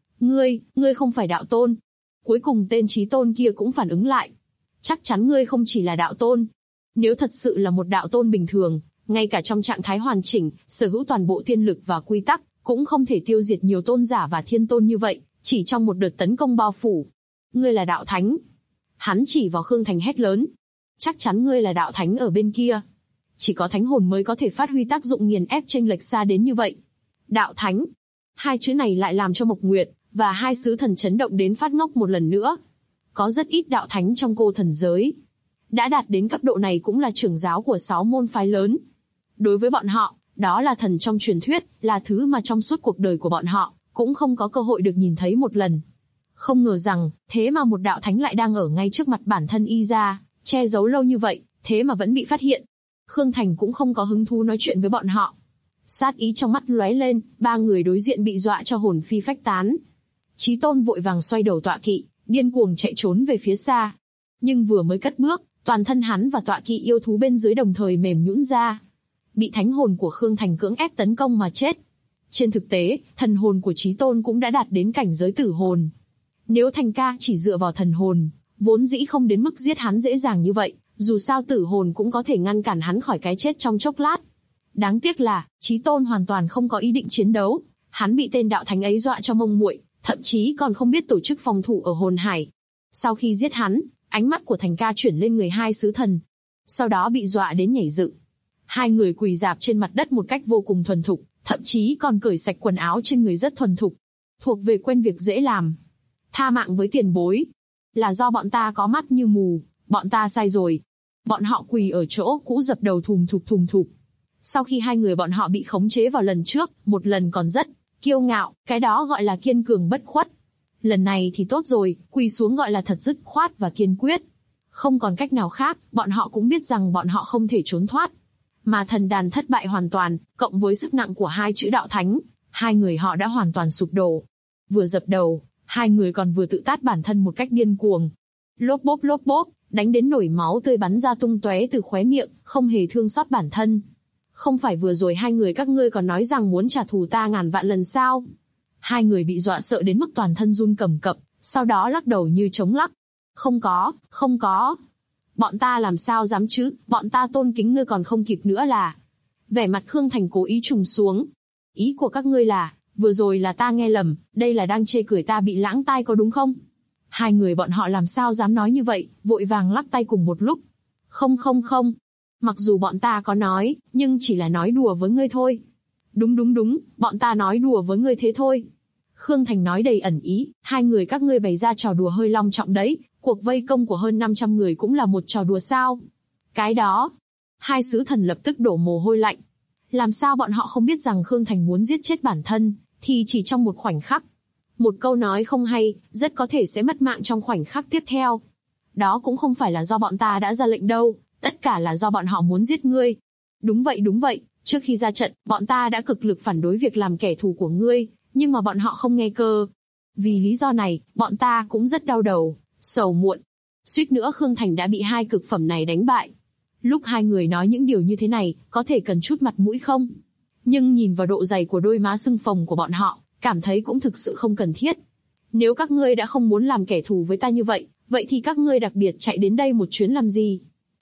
Ngươi không phải đạo tôn. Cuối cùng tên Chí Tôn kia cũng phản ứng lại. Chắc chắn ngươi không chỉ là đạo tôn. Nếu thật sự là một đạo tôn bình thường, ngay cả trong trạng thái hoàn chỉnh, sở hữu toàn bộ tiên lực và quy tắc, cũng không thể tiêu diệt nhiều tôn giả và thiên tôn như vậy, chỉ trong một đợt tấn công bao phủ. Ngươi là đạo thánh. Hắn chỉ vào Khương Thành hét lớn. Chắc chắn ngươi là đạo thánh ở bên kia. Chỉ có thánh hồn mới có thể phát huy tác dụng nghiền ép chênh lệch xa đến như vậy. Đạo thánh. Hai chữ này lại làm cho Mộc Nguyệt và hai sứ thần chấn động đến phát ngốc một lần nữa. Có rất ít đạo thánh trong cô thần giới. Đã đạt đến cấp độ này cũng là trưởng giáo của 6 môn phái lớn. Đối với bọn họ, đó là thần trong truyền thuyết, là thứ mà trong suốt cuộc đời của bọn họ, cũng không có cơ hội được nhìn thấy một lần. Không ngờ rằng, thế mà một đạo thánh lại đang ở ngay trước mặt bản thân y ra, che giấu lâu như vậy, thế mà vẫn bị phát hiện. Khương Thành cũng không có hứng thú nói chuyện với bọn họ. Sát ý trong mắt lóe lên, ba người đối diện bị dọa cho hồn phi phách tán. Chí Tôn vội vàng xoay đầu tọa kỵ, điên cuồng chạy trốn về phía xa. Nhưng vừa mới cất bước, toàn thân hắn và tọa kỵ yêu thú bên dưới đồng thời mềm nhũn ra. Bị thánh hồn của Khương Thành cưỡng ép tấn công mà chết. Trên thực tế, thần hồn của Chí Tôn cũng đã đạt đến cảnh giới tử hồn. Nếu Thành ca chỉ dựa vào thần hồn, vốn dĩ không đến mức giết hắn dễ dàng như vậy, dù sao tử hồn cũng có thể ngăn cản hắn khỏi cái chết trong chốc lát. Đáng tiếc là, Chí Tôn hoàn toàn không có ý định chiến đấu, hắn bị tên đạo thánh ấy dọa cho mông muội, thậm chí còn không biết tổ chức phòng thủ ở hồn hải. Sau khi giết hắn, ánh mắt của Thành ca chuyển lên người hai sứ thần. Sau đó bị dọa đến nhảy dựng. Hai người quỳ rạp trên mặt đất một cách vô cùng thuần thục, thậm chí còn cởi sạch quần áo trên người rất thuần thục. Thuộc về quen việc dễ làm. Tha mạng với tiền bối. Là do bọn ta có mắt như mù, bọn ta sai rồi. Bọn họ quỳ ở chỗ cũ dập đầu thùm thụp. Sau khi hai người bọn họ bị khống chế vào lần trước, một lần còn rất kiêu ngạo, cái đó gọi là kiên cường bất khuất. Lần này thì tốt rồi, quỳ xuống gọi là thật dứt khoát và kiên quyết. Không còn cách nào khác, bọn họ cũng biết rằng bọn họ không thể trốn thoát. Mà thần đàn thất bại hoàn toàn, cộng với sức nặng của hai chữ đạo thánh, hai người họ đã hoàn toàn sụp đổ. Vừa dập đầu, hai người còn vừa tự tát bản thân một cách điên cuồng. Lốp bốp, đánh đến nổi máu tươi bắn ra tung tóe từ khóe miệng, không hề thương xót bản thân. Không phải vừa rồi hai người các ngươi còn nói rằng muốn trả thù ta ngàn vạn lần sao? Hai người bị dọa sợ đến mức toàn thân run cầm cập, sau đó lắc đầu như chống lắc. Không có. Bọn ta làm sao dám chứ, bọn ta tôn kính ngươi còn không kịp nữa là. Vẻ mặt Khương Thành cố ý trùng xuống. Ý của các ngươi là, vừa rồi là ta nghe lầm, đây là đang chê cười ta bị lãng tai có đúng không? Hai người bọn họ làm sao dám nói như vậy, vội vàng lắc tay cùng một lúc. Không. Mặc dù bọn ta có nói, nhưng chỉ là nói đùa với ngươi thôi. Đúng, bọn ta nói đùa với ngươi thế thôi. Khương Thành nói đầy ẩn ý, hai người các ngươi bày ra trò đùa hơi long trọng đấy, cuộc vây công của hơn 500 người cũng là một trò đùa sao? Cái đó, hai sứ thần lập tức đổ mồ hôi lạnh. Làm sao bọn họ không biết rằng Khương Thành muốn giết chết bản thân, thì chỉ trong một khoảnh khắc. Một câu nói không hay, rất có thể sẽ mất mạng trong khoảnh khắc tiếp theo. Đó cũng không phải là do bọn ta đã ra lệnh đâu, tất cả là do bọn họ muốn giết ngươi. Đúng vậy, trước khi ra trận, bọn ta đã cực lực phản đối việc làm kẻ thù của ngươi, nhưng mà bọn họ không nghe cơ. Vì lý do này, bọn ta cũng rất đau đầu, sầu muộn. Suýt nữa Khương Thành đã bị hai cực phẩm này đánh bại. Lúc hai người nói những điều như thế này, có thể cần chút mặt mũi không? Nhưng nhìn vào độ dày của đôi má sưng phồng của bọn họ, cảm thấy cũng thực sự không cần thiết. Nếu các ngươi đã không muốn làm kẻ thù với ta như vậy, vậy thì các ngươi đặc biệt chạy đến đây một chuyến làm gì?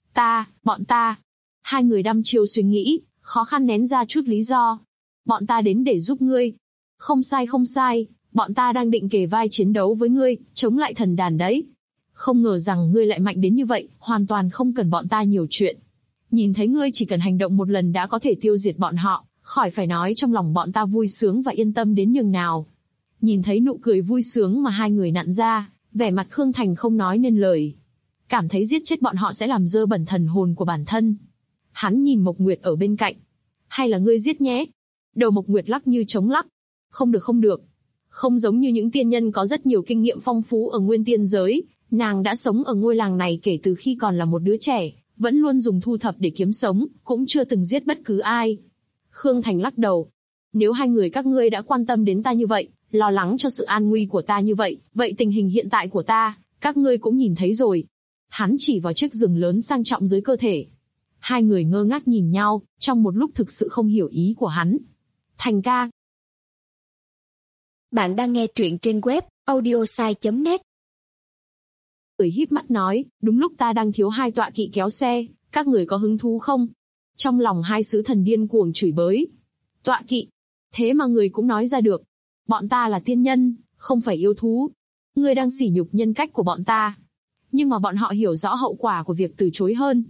Bọn ta. Hai người đăm chiêu suy nghĩ, khó khăn nén ra chút lý do. Bọn ta đến để giúp ngươi. Không sai, bọn ta đang định kề vai chiến đấu với ngươi, chống lại thần đàn đấy. Không ngờ rằng ngươi lại mạnh đến như vậy, hoàn toàn không cần bọn ta nhiều chuyện. Nhìn thấy ngươi chỉ cần hành động một lần đã có thể tiêu diệt bọn họ, khỏi phải nói trong lòng bọn ta vui sướng và yên tâm đến nhường nào. Nhìn thấy nụ cười vui sướng mà hai người nặn ra, vẻ mặt Khương Thành không nói nên lời. Cảm thấy giết chết bọn họ sẽ làm dơ bẩn thần hồn của bản thân. Hắn nhìn Mộc Nguyệt ở bên cạnh. Hay là ngươi giết nhé? Đầu Mộc Nguyệt lắc như chống lắc. Không được. Không giống như những tiên nhân có rất nhiều kinh nghiệm phong phú ở nguyên tiên giới, nàng đã sống ở ngôi làng này kể từ khi còn là một đứa trẻ, vẫn luôn dùng thu thập để kiếm sống, cũng chưa từng giết bất cứ ai. Khương Thành lắc đầu. Nếu hai người các ngươi đã quan tâm đến ta như vậy, lo lắng cho sự an nguy của ta như vậy, vậy tình hình hiện tại của ta, các ngươi cũng nhìn thấy rồi. Hắn chỉ vào chiếc giường lớn sang trọng dưới cơ thể. Hai người ngơ ngác nhìn nhau, trong một lúc thực sự không hiểu ý của hắn. Thành ca. Bạn đang nghe truyện trên web audiosai.net. Cười híp mắt nói, đúng lúc ta đang thiếu 2 tọa kỵ kéo xe, các người có hứng thú không? Trong lòng hai sứ thần điên cuồng chửi bới. Tọa kỵ? Thế mà người cũng nói ra được. Bọn ta là tiên nhân, không phải yêu thú. Ngươi đang sỉ nhục nhân cách của bọn ta. Nhưng mà bọn họ hiểu rõ hậu quả của việc từ chối hơn.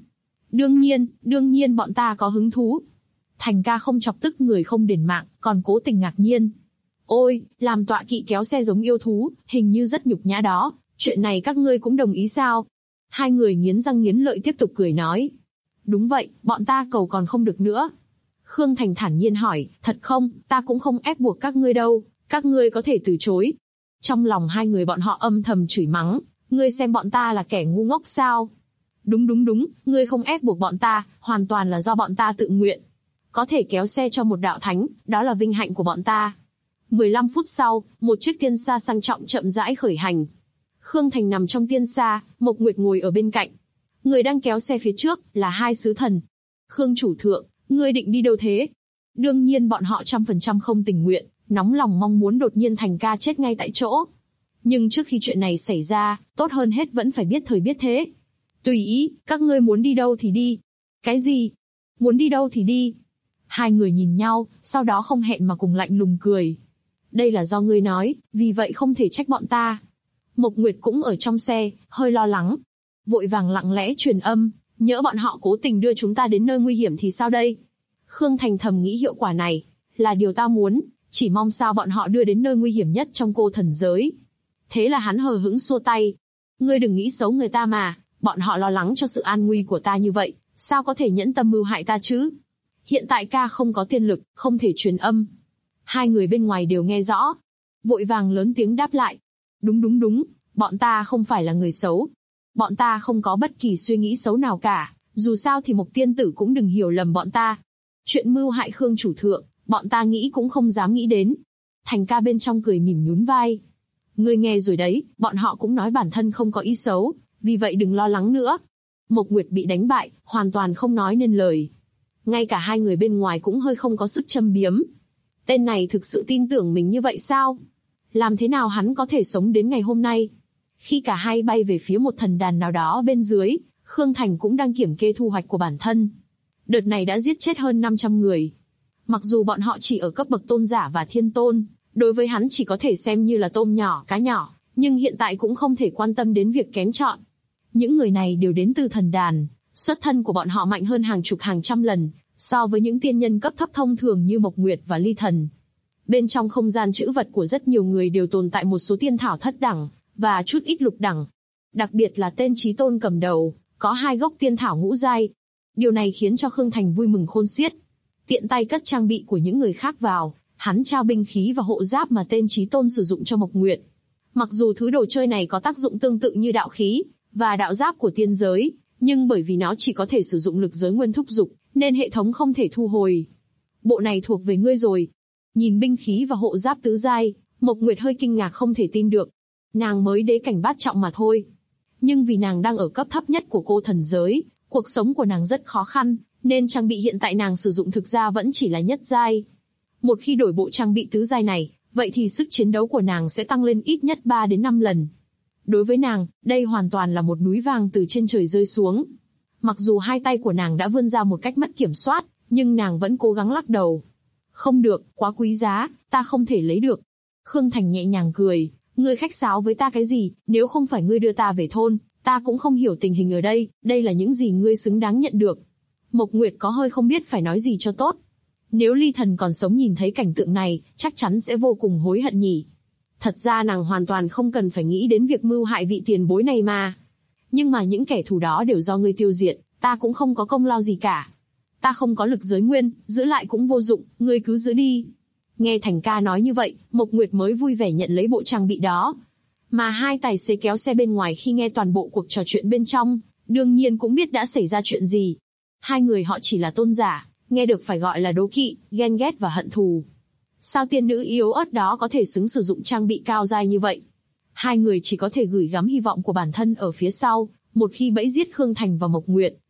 Đương nhiên bọn ta có hứng thú. Thành ca không chọc tức người không đền mạng, còn cố tình ngạc nhiên. Ôi, làm tọa kỵ kéo xe giống yêu thú, hình như rất nhục nhã đó. Chuyện này các ngươi cũng đồng ý sao? Hai người nghiến răng nghiến lợi tiếp tục cười nói. Đúng vậy, bọn ta cầu còn không được nữa. Khương Thành thản nhiên hỏi, thật không, ta cũng không ép buộc các ngươi đâu, các ngươi có thể từ chối. Trong lòng hai người bọn họ âm thầm chửi mắng, ngươi xem bọn ta là kẻ ngu ngốc sao? Đúng, ngươi không ép buộc bọn ta, hoàn toàn là do bọn ta tự nguyện. Có thể kéo xe cho một đạo thánh, đó là vinh hạnh của bọn ta. 15 phút sau, một chiếc tiên xa sang trọng chậm rãi khởi hành. Khương Thành nằm trong tiên xa, Mộc Nguyệt ngồi ở bên cạnh. Người đang kéo xe phía trước là hai sứ thần. Khương chủ thượng, ngươi định đi đâu thế? Đương nhiên bọn họ 100% không tình nguyện, nóng lòng mong muốn đột nhiên Thành ca chết ngay tại chỗ. Nhưng trước khi chuyện này xảy ra, tốt hơn hết vẫn phải biết thời biết thế. Tùy ý, các ngươi muốn đi đâu thì đi. Cái gì? Muốn đi đâu thì đi. Hai người nhìn nhau, sau đó không hẹn mà cùng lạnh lùng cười. Đây là do ngươi nói, vì vậy không thể trách bọn ta. Mộc Nguyệt cũng ở trong xe, hơi lo lắng. Vội vàng lặng lẽ truyền âm, nhỡ bọn họ cố tình đưa chúng ta đến nơi nguy hiểm thì sao đây? Khương Thành thầm nghĩ hiệu quả này, là điều ta muốn, chỉ mong sao bọn họ đưa đến nơi nguy hiểm nhất trong cô thần giới. Thế là hắn hờ hững xua tay. Ngươi đừng nghĩ xấu người ta mà, bọn họ lo lắng cho sự an nguy của ta như vậy, sao có thể nhẫn tâm mưu hại ta chứ? Hiện tại ca không có tiên lực, không thể truyền âm. Hai người bên ngoài đều nghe rõ. Vội vàng lớn tiếng đáp lại. Đúng, bọn ta không phải là người xấu. Bọn ta không có bất kỳ suy nghĩ xấu nào cả, dù sao thì Mộc tiên tử cũng đừng hiểu lầm bọn ta. Chuyện mưu hại Khương chủ thượng, bọn ta nghĩ cũng không dám nghĩ đến. Thành ca bên trong cười mỉm nhún vai. Ngươi nghe rồi đấy, bọn họ cũng nói bản thân không có ý xấu, vì vậy đừng lo lắng nữa. Mộc Nguyệt bị đánh bại, hoàn toàn không nói nên lời. Ngay cả hai người bên ngoài cũng hơi không có sức châm biếm. Tên này thực sự tin tưởng mình như vậy sao? Làm thế nào hắn có thể sống đến ngày hôm nay? Khi cả hai bay về phía một thần đàn nào đó bên dưới, Khương Thành cũng đang kiểm kê thu hoạch của bản thân. Đợt này đã giết chết hơn 500 người. Mặc dù bọn họ chỉ ở cấp bậc tôn giả và thiên tôn, đối với hắn chỉ có thể xem như là tôm nhỏ, cá nhỏ, nhưng hiện tại cũng không thể quan tâm đến việc kén chọn. Những người này đều đến từ thần đàn, xuất thân của bọn họ mạnh hơn hàng chục hàng trăm lần, so với những tiên nhân cấp thấp thông thường như Mộc Nguyệt và Ly Thần. Bên trong không gian trữ vật của rất nhiều người đều tồn tại một số tiên thảo thất đẳng, và chút ít lục đẳng. Đặc biệt là tên Chí Tôn cầm đầu, có 2 gốc tiên thảo ngũ giai. Điều này khiến cho Khương Thành vui mừng khôn xiết. Tiện tay cất trang bị của những người khác vào, hắn trao binh khí và hộ giáp mà tên Chí Tôn sử dụng cho Mộc Nguyệt. Mặc dù thứ đồ chơi này có tác dụng tương tự như đạo khí và đạo giáp của tiên giới, nhưng bởi vì nó chỉ có thể sử dụng lực giới nguyên thúc dục, nên hệ thống không thể thu hồi. Bộ này thuộc về ngươi rồi. Nhìn binh khí và hộ giáp tứ giai, Mộc Nguyệt hơi kinh ngạc không thể tin được. Nàng mới đế cảnh bát trọng mà thôi. Nhưng vì nàng đang ở cấp thấp nhất của cô thần giới, cuộc sống của nàng rất khó khăn, nên trang bị hiện tại nàng sử dụng thực ra vẫn chỉ là nhất giai. Một khi đổi bộ trang bị tứ giai này, vậy thì sức chiến đấu của nàng sẽ tăng lên ít nhất 3 đến 5 lần. Đối với nàng, đây hoàn toàn là một núi vàng từ trên trời rơi xuống. Mặc dù hai tay của nàng đã vươn ra một cách mất kiểm soát, nhưng nàng vẫn cố gắng lắc đầu. Không được, quá quý giá, ta không thể lấy được. Khương Thành nhẹ nhàng cười, ngươi khách sáo với ta cái gì, nếu không phải ngươi đưa ta về thôn, ta cũng không hiểu tình hình ở đây, đây là những gì ngươi xứng đáng nhận được. Mộc Nguyệt có hơi không biết phải nói gì cho tốt. Nếu Ly Thần còn sống nhìn thấy cảnh tượng này, chắc chắn sẽ vô cùng hối hận nhỉ. Thật ra nàng hoàn toàn không cần phải nghĩ đến việc mưu hại vị tiền bối này mà. Nhưng mà những kẻ thù đó đều do ngươi tiêu diệt, ta cũng không có công lao gì cả. Ta không có lực giới nguyên, giữ lại cũng vô dụng, ngươi cứ giữ đi. Nghe Thành ca nói như vậy, Mộc Nguyệt mới vui vẻ nhận lấy bộ trang bị đó. Mà hai tài xế kéo xe bên ngoài khi nghe toàn bộ cuộc trò chuyện bên trong, đương nhiên cũng biết đã xảy ra chuyện gì. Hai người họ chỉ là tôn giả, nghe được phải gọi là đố kỵ, ghen ghét và hận thù. Sao tiên nữ yếu ớt đó có thể xứng sử dụng trang bị cao giai như vậy? Hai người chỉ có thể gửi gắm hy vọng của bản thân ở phía sau, một khi bẫy giết Khương Thành và Mộc Nguyệt,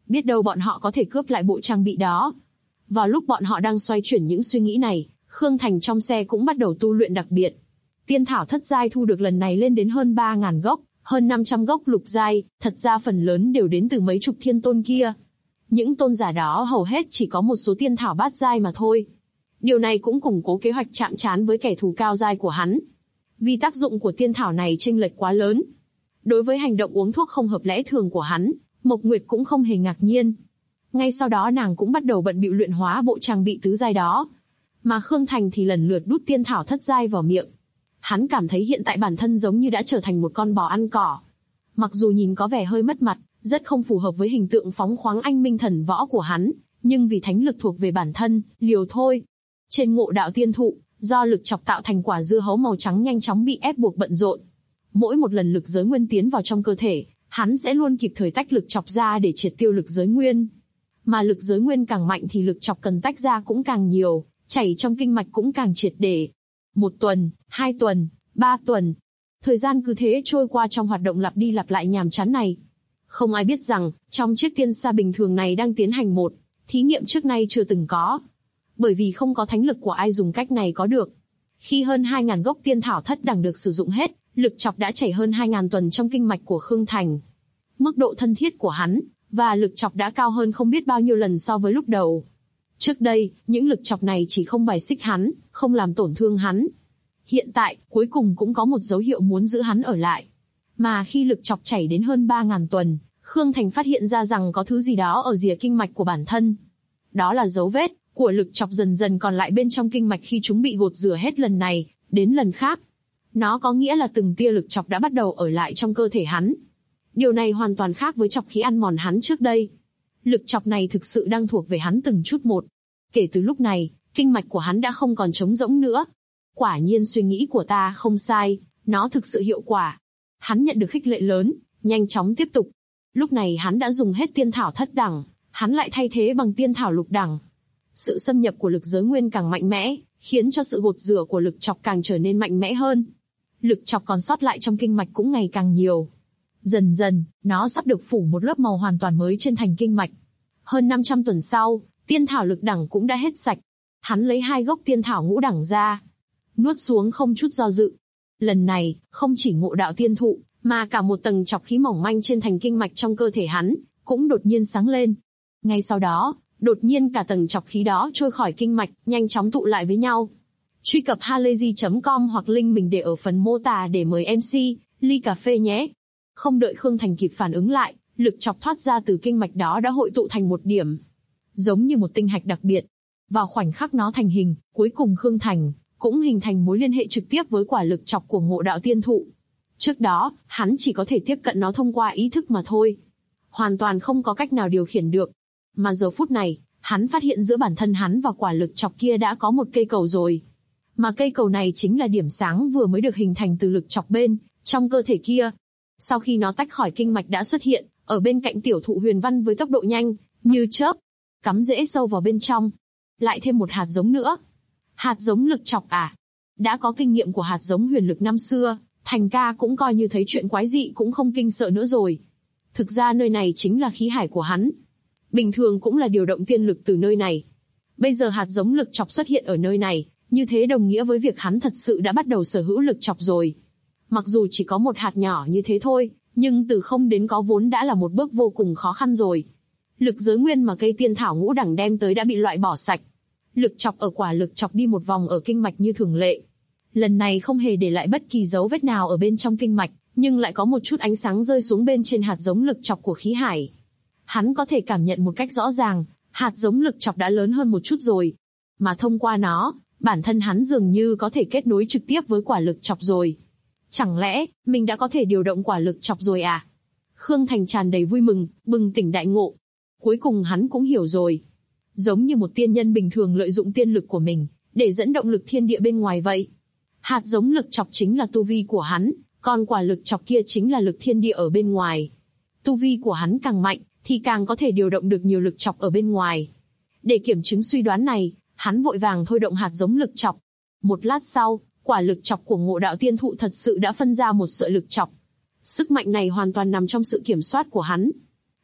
Biết đâu bọn họ có thể cướp lại bộ trang bị đó. Vào lúc bọn họ đang xoay chuyển những suy nghĩ này, Khương Thành trong xe cũng bắt đầu tu luyện đặc biệt. Tiên thảo thất giai thu được lần này lên đến hơn 3.000 gốc, hơn 500 gốc lục giai, thật ra phần lớn đều đến từ mấy chục thiên tôn kia. Những tôn giả đó hầu hết chỉ có một số tiên thảo bát giai mà thôi. Điều này cũng củng cố kế hoạch chạm trán với kẻ thù cao giai của hắn. Vì tác dụng của tiên thảo này chênh lệch quá lớn. Đối với hành động uống thuốc không hợp lẽ thường của hắn, Mộc Nguyệt cũng không hề ngạc nhiên. Ngay sau đó nàng cũng bắt đầu bận bịu luyện hóa bộ trang bị tứ giai đó. Mà Khương Thành thì lần lượt đút tiên thảo thất giai vào miệng. Hắn cảm thấy hiện tại bản thân giống như đã trở thành một con bò ăn cỏ. Mặc dù nhìn có vẻ hơi mất mặt, rất không phù hợp với hình tượng phóng khoáng anh minh thần võ của hắn, nhưng vì thánh lực thuộc về bản thân, liều thôi. Trên Ngộ Đạo Tiên Thụ, do lực chọc tạo thành quả dưa hấu màu trắng nhanh chóng bị ép buộc bận rộn. Mỗi một lần lực giới nguyên tiến vào trong cơ thể, hắn sẽ luôn kịp thời tách lực chọc ra để triệt tiêu lực giới nguyên. Mà lực giới nguyên càng mạnh thì lực chọc cần tách ra cũng càng nhiều, chảy trong kinh mạch cũng càng triệt để. 1 tuần, 2 tuần, 3 tuần. Thời gian cứ thế trôi qua trong hoạt động lặp đi lặp lại nhàm chán này. Không ai biết rằng, trong chiếc tiên xa bình thường này đang tiến hành một thí nghiệm trước nay chưa từng có. Bởi vì không có thánh lực của ai dùng cách này có được. Khi hơn 2.000 gốc tiên thảo thất đẳng được sử dụng hết, lực chọc đã chảy hơn 2.000 tuần trong kinh mạch của Khương Thành. Mức độ thân thiết của hắn và lực chọc đã cao hơn không biết bao nhiêu lần so với lúc đầu. Trước đây, những lực chọc này chỉ không bài xích hắn, không làm tổn thương hắn. Hiện tại, cuối cùng cũng có một dấu hiệu muốn giữ hắn ở lại. Mà khi lực chọc chảy đến hơn 3.000 tuần, Khương Thành phát hiện ra rằng có thứ gì đó ở rìa kinh mạch của bản thân. Đó là dấu vết của lực chọc dần dần còn lại bên trong kinh mạch khi chúng bị gột rửa hết lần này đến lần khác. Nó có nghĩa là từng tia lực chọc đã bắt đầu ở lại trong cơ thể hắn. Điều này hoàn toàn khác với chọc khí ăn mòn hắn trước đây. Lực chọc này thực sự đang thuộc về hắn từng chút một. Kể từ lúc này, kinh mạch của hắn đã không còn trống rỗng nữa. Quả nhiên suy nghĩ của ta không sai, nó thực sự hiệu quả. Hắn nhận được khích lệ lớn, nhanh chóng tiếp tục. Lúc này hắn đã dùng hết tiên thảo thất đẳng, hắn lại thay thế bằng tiên thảo lục đẳng. Sự xâm nhập của lực giới nguyên càng mạnh mẽ, khiến cho sự gột rửa của lực chọc càng trở nên mạnh mẽ hơn. Lực chọc còn sót lại trong kinh mạch cũng ngày càng nhiều. Dần dần, nó sắp được phủ một lớp màu hoàn toàn mới trên thành kinh mạch. Hơn 500 tuần sau, tiên thảo lực đẳng cũng đã hết sạch. Hắn lấy 2 gốc tiên thảo ngũ đẳng ra, nuốt xuống không chút do dự. Lần này, không chỉ Ngộ Đạo Tiên Thụ, mà cả một tầng chọc khí mỏng manh trên thành kinh mạch trong cơ thể hắn, cũng đột nhiên sáng lên. Ngay sau đó, đột nhiên cả tầng chọc khí đó trôi khỏi kinh mạch, nhanh chóng tụ lại với nhau. Truy cập halayzi.com hoặc link mình để ở phần mô tả để mời MC, ly cà phê nhé. Không đợi Khương Thành kịp phản ứng lại, lực chọc thoát ra từ kinh mạch đó đã hội tụ thành một điểm. Giống như một tinh hạch đặc biệt. Vào khoảnh khắc nó thành hình, cuối cùng Khương Thành cũng hình thành mối liên hệ trực tiếp với quả lực chọc của Ngộ Đạo Tiên Thụ. Trước đó, hắn chỉ có thể tiếp cận nó thông qua ý thức mà thôi. Hoàn toàn không có cách nào điều khiển được. Mà giờ phút này, hắn phát hiện giữa bản thân hắn và quả lực chọc kia đã có một cây cầu rồi. Mà cây cầu này chính là điểm sáng vừa mới được hình thành từ lực chọc bên trong cơ thể kia. Sau khi nó tách khỏi kinh mạch đã xuất hiện, ở bên cạnh tiểu thụ huyền văn với tốc độ nhanh, như chớp, cắm rễ sâu vào bên trong. Lại thêm một hạt giống nữa. Hạt giống lực chọc à? Đã có kinh nghiệm của hạt giống huyền lực năm xưa, Thành ca cũng coi như thấy chuyện quái dị cũng không kinh sợ nữa rồi. Thực ra nơi này chính là khí hải của hắn. Bình thường cũng là điều động tiên lực từ nơi này. Bây giờ hạt giống lực chọc xuất hiện ở nơi này, như thế đồng nghĩa với việc hắn thật sự đã bắt đầu sở hữu lực chọc rồi. Mặc dù chỉ có một hạt nhỏ như thế thôi, nhưng từ không đến có vốn đã là một bước vô cùng khó khăn rồi. Lực giới nguyên mà cây tiên thảo ngũ đẳng đem tới đã bị loại bỏ sạch. Lực chọc ở quả lực chọc đi một vòng ở kinh mạch như thường lệ. Lần này không hề để lại bất kỳ dấu vết nào ở bên trong kinh mạch, nhưng lại có một chút ánh sáng rơi xuống bên trên hạt giống lực chọc của khí hải. Hắn có thể cảm nhận một cách rõ ràng, hạt giống lực chọc đã lớn hơn một chút rồi. Mà thông qua nó, bản thân hắn dường như có thể kết nối trực tiếp với quả lực chọc rồi. Chẳng lẽ, mình đã có thể điều động quả lực chọc rồi à? Khương Thành tràn đầy vui mừng, bừng tỉnh đại ngộ. Cuối cùng hắn cũng hiểu rồi. Giống như một tiên nhân bình thường lợi dụng tiên lực của mình, để dẫn động lực thiên địa bên ngoài vậy. Hạt giống lực chọc chính là tu vi của hắn, còn quả lực chọc kia chính là lực thiên địa ở bên ngoài. Tu vi của hắn càng mạnh, thì càng có thể điều động được nhiều lực chọc ở bên ngoài. Để kiểm chứng suy đoán này, hắn vội vàng thôi động hạt giống lực chọc. Một lát sau, quả lực chọc của Ngộ Đạo Tiên Thụ thật sự đã phân ra một sợi lực chọc. Sức mạnh này hoàn toàn nằm trong sự kiểm soát của hắn.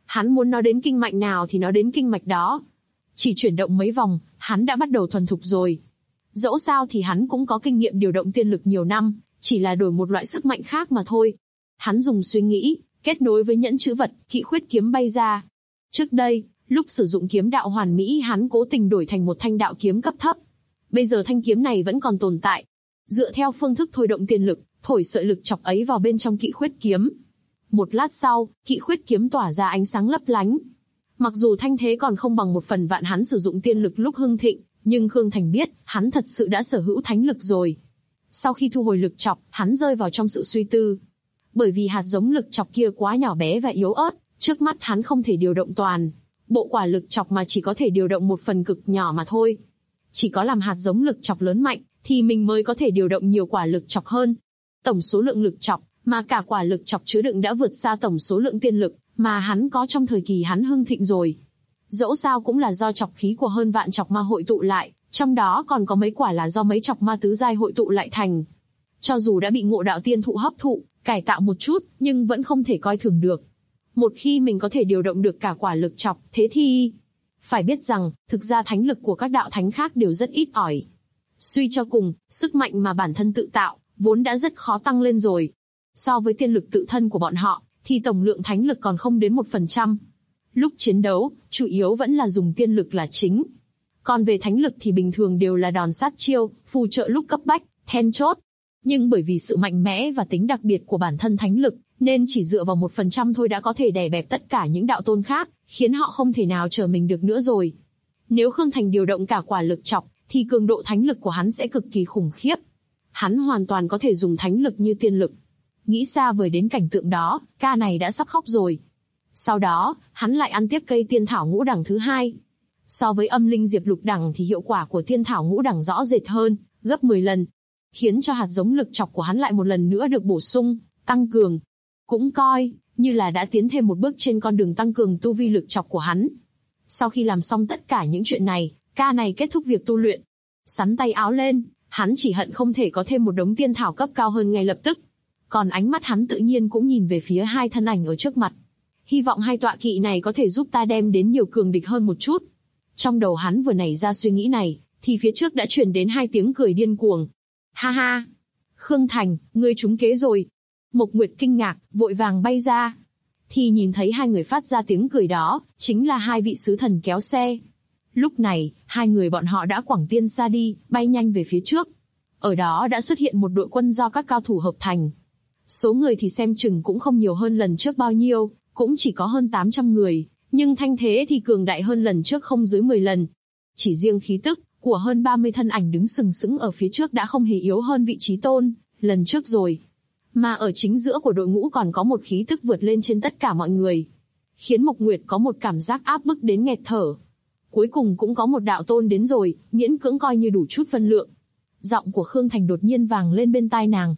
Hắn muốn nó đến kinh mạch nào thì nó đến kinh mạch đó. Chỉ chuyển động mấy vòng, hắn đã bắt đầu thuần thục rồi. Dẫu sao thì hắn cũng có kinh nghiệm điều động tiên lực nhiều năm, chỉ là đổi một loại sức mạnh khác mà thôi. Hắn dùng suy nghĩ, kết nối với nhẫn chữ vật, kỵ khuyết kiếm bay ra. Trước đây, lúc sử dụng kiếm đạo hoàn mỹ hắn cố tình đổi thành một thanh đạo kiếm cấp thấp. Bây giờ thanh kiếm này vẫn còn tồn tại. Dựa theo phương thức thôi động tiên lực, thổi sợi lực chọc ấy vào bên trong kỵ khuyết kiếm. Một lát sau, kỵ khuyết kiếm tỏa ra ánh sáng lấp lánh. Mặc dù thanh thế còn không bằng 1/1000 hắn sử dụng tiên lực lúc hưng thịnh, nhưng Khương Thành biết, hắn thật sự đã sở hữu thánh lực rồi. Sau khi thu hồi lực chọc, hắn rơi vào trong sự suy tư. Bởi vì hạt giống lực chọc kia quá nhỏ bé và yếu ớt, trước mắt hắn không thể điều động toàn bộ quả lực chọc mà chỉ có thể điều động một phần cực nhỏ mà thôi. Chỉ có làm hạt giống lực chọc lớn mạnh, thì mình mới có thể điều động nhiều quả lực chọc hơn. Tổng số lượng lực chọc mà cả quả lực chọc chứa đựng đã vượt xa tổng số lượng tiên lực mà hắn có trong thời kỳ hắn hưng thịnh rồi. Dẫu sao cũng là do chọc khí của hơn vạn chọc ma hội tụ lại, trong đó còn có mấy quả là do mấy chọc ma tứ giai hội tụ lại thành. Cho dù đã bị Ngộ Đạo Tiên Thụ hấp thụ, cải tạo một chút, nhưng vẫn không thể coi thường được. Một khi mình có thể điều động được cả quả lực chọc, thế thì... Phải biết rằng, thực ra thánh lực của các đạo thánh khác đều rất ít ỏi. Suy cho cùng, sức mạnh mà bản thân tự tạo, vốn đã rất khó tăng lên rồi. So với tiên lực tự thân của bọn họ, thì tổng lượng thánh lực còn không đến 1%. Lúc chiến đấu, chủ yếu vẫn là dùng tiên lực là chính. Còn về thánh lực thì bình thường đều là đòn sát chiêu, phù trợ lúc cấp bách, then chốt. Nhưng bởi vì sự mạnh mẽ và tính đặc biệt của bản thân thánh lực, nên chỉ dựa vào 1% thôi đã có thể đè bẹp tất cả những đạo tôn khác, khiến họ không thể nào trở mình được nữa rồi. Nếu Khương Thành điều động cả quả lực chọc, thì cường độ thánh lực của hắn sẽ cực kỳ khủng khiếp. Hắn hoàn toàn có thể dùng thánh lực như tiên lực. Nghĩ xa vời đến cảnh tượng đó, ca này đã sắp khóc rồi. Sau đó, hắn lại ăn tiếp cây tiên thảo ngũ đẳng thứ hai. So với âm linh diệp lục đẳng thì hiệu quả của tiên thảo ngũ đẳng rõ rệt hơn, gấp 10 lần. Khiến cho hạt giống lực chọc của hắn lại một lần nữa được bổ sung, tăng cường. Cũng coi như là đã tiến thêm một bước trên con đường tăng cường tu vi lực chọc của hắn. Sau khi làm xong tất cả những chuyện này, ca này kết thúc việc tu luyện. Sắn tay áo lên, hắn chỉ hận không thể có thêm một đống tiên thảo cấp cao hơn ngay lập tức. Còn ánh mắt hắn tự nhiên cũng nhìn về phía hai thân ảnh ở trước mặt. Hy vọng hai tọa kỵ này có thể giúp ta đem đến nhiều cường địch hơn một chút. Trong đầu hắn vừa nảy ra suy nghĩ này, thì phía trước đã truyền đến hai tiếng cười điên cuồng. Ha ha! Khương Thành, ngươi trúng kế rồi. Mộc Nguyệt kinh ngạc, vội vàng bay ra. Thì nhìn thấy hai người phát ra tiếng cười đó, chính là hai vị sứ thần kéo xe. Lúc này, hai người bọn họ đã quẳng tiên xa đi, bay nhanh về phía trước. Ở đó đã xuất hiện một đội quân do các cao thủ hợp thành. Số người thì xem chừng cũng không nhiều hơn lần trước bao nhiêu, cũng chỉ có hơn 800 người, nhưng thanh thế thì cường đại hơn lần trước không dưới 10 lần. Chỉ riêng khí tức của hơn 30 thân ảnh đứng sừng sững ở phía trước đã không hề yếu hơn vị trí tôn lần trước rồi. Mà ở chính giữa của đội ngũ còn có một khí tức vượt lên trên tất cả mọi người, khiến Mộc Nguyệt có một cảm giác áp bức đến nghẹt thở. Cuối cùng cũng có một đạo tôn đến rồi, miễn cưỡng coi như đủ chút phân lượng. Giọng của Khương Thành đột nhiên vang lên bên tai nàng.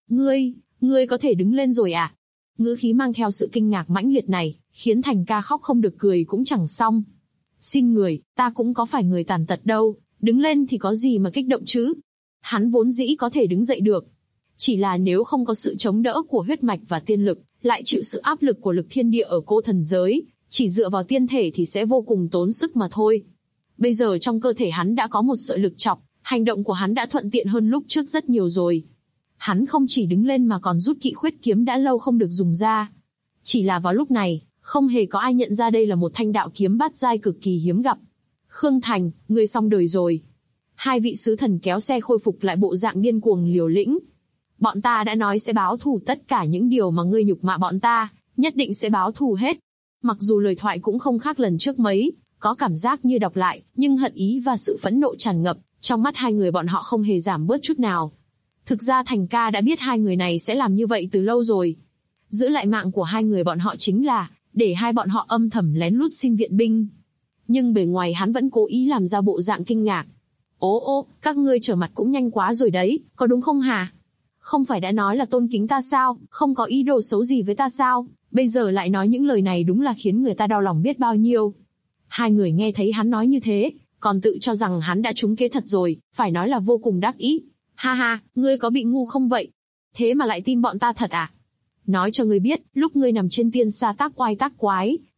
Ngươi có thể đứng lên rồi à? Ngữ khí mang theo sự kinh ngạc mãnh liệt này, khiến Thành ca khóc không được cười cũng chẳng xong. Xin người, ta cũng có phải người tàn tật đâu, đứng lên thì có gì mà kích động chứ? Hắn vốn dĩ có thể đứng dậy được. Chỉ là nếu không có sự chống đỡ của huyết mạch và tiên lực, lại chịu sự áp lực của lực thiên địa ở cô thần giới, chỉ dựa vào tiên thể thì sẽ vô cùng tốn sức mà thôi. Bây giờ trong cơ thể hắn đã có một sợi lực chọc, hành động của hắn đã thuận tiện hơn lúc trước rất nhiều rồi. Hắn không chỉ đứng lên mà còn rút kỵ khuyết kiếm đã lâu không được dùng ra. Chỉ là vào lúc này, không hề có ai nhận ra đây là một thanh đạo kiếm bát giai cực kỳ hiếm gặp. Khương Thành, ngươi xong đời rồi. Hai vị sứ thần kéo xe khôi phục lại bộ dạng điên cuồng liều lĩnh. Bọn ta đã nói sẽ báo thù tất cả những điều mà ngươi nhục mạ bọn ta, nhất định sẽ báo thù hết. Mặc dù lời thoại cũng không khác lần trước mấy, có cảm giác như đọc lại, nhưng hận ý và sự phẫn nộ tràn ngập, trong mắt hai người bọn họ không hề giảm bớt chút nào. Thực ra Thành ca đã biết hai người này sẽ làm như vậy từ lâu rồi. Giữ lại mạng của hai người bọn họ chính là để hai bọn họ âm thầm lén lút xin viện binh. Nhưng bề ngoài hắn vẫn cố ý làm ra bộ dạng kinh ngạc. Ô, các ngươi trở mặt cũng nhanh quá rồi đấy, có đúng không hả? Không phải đã nói là tôn kính ta sao, không có ý đồ xấu gì với ta sao, bây giờ lại nói những lời này đúng là khiến người ta đau lòng biết bao nhiêu. Hai người nghe thấy hắn nói như thế, còn tự cho rằng hắn đã trúng kế thật rồi, phải nói là vô cùng đắc ý. Ha ha, ngươi có bị ngu không vậy? Thế mà lại tin bọn ta thật à? Nói cho ngươi biết, lúc ngươi nằm trên tiên sa tác oai tác quái,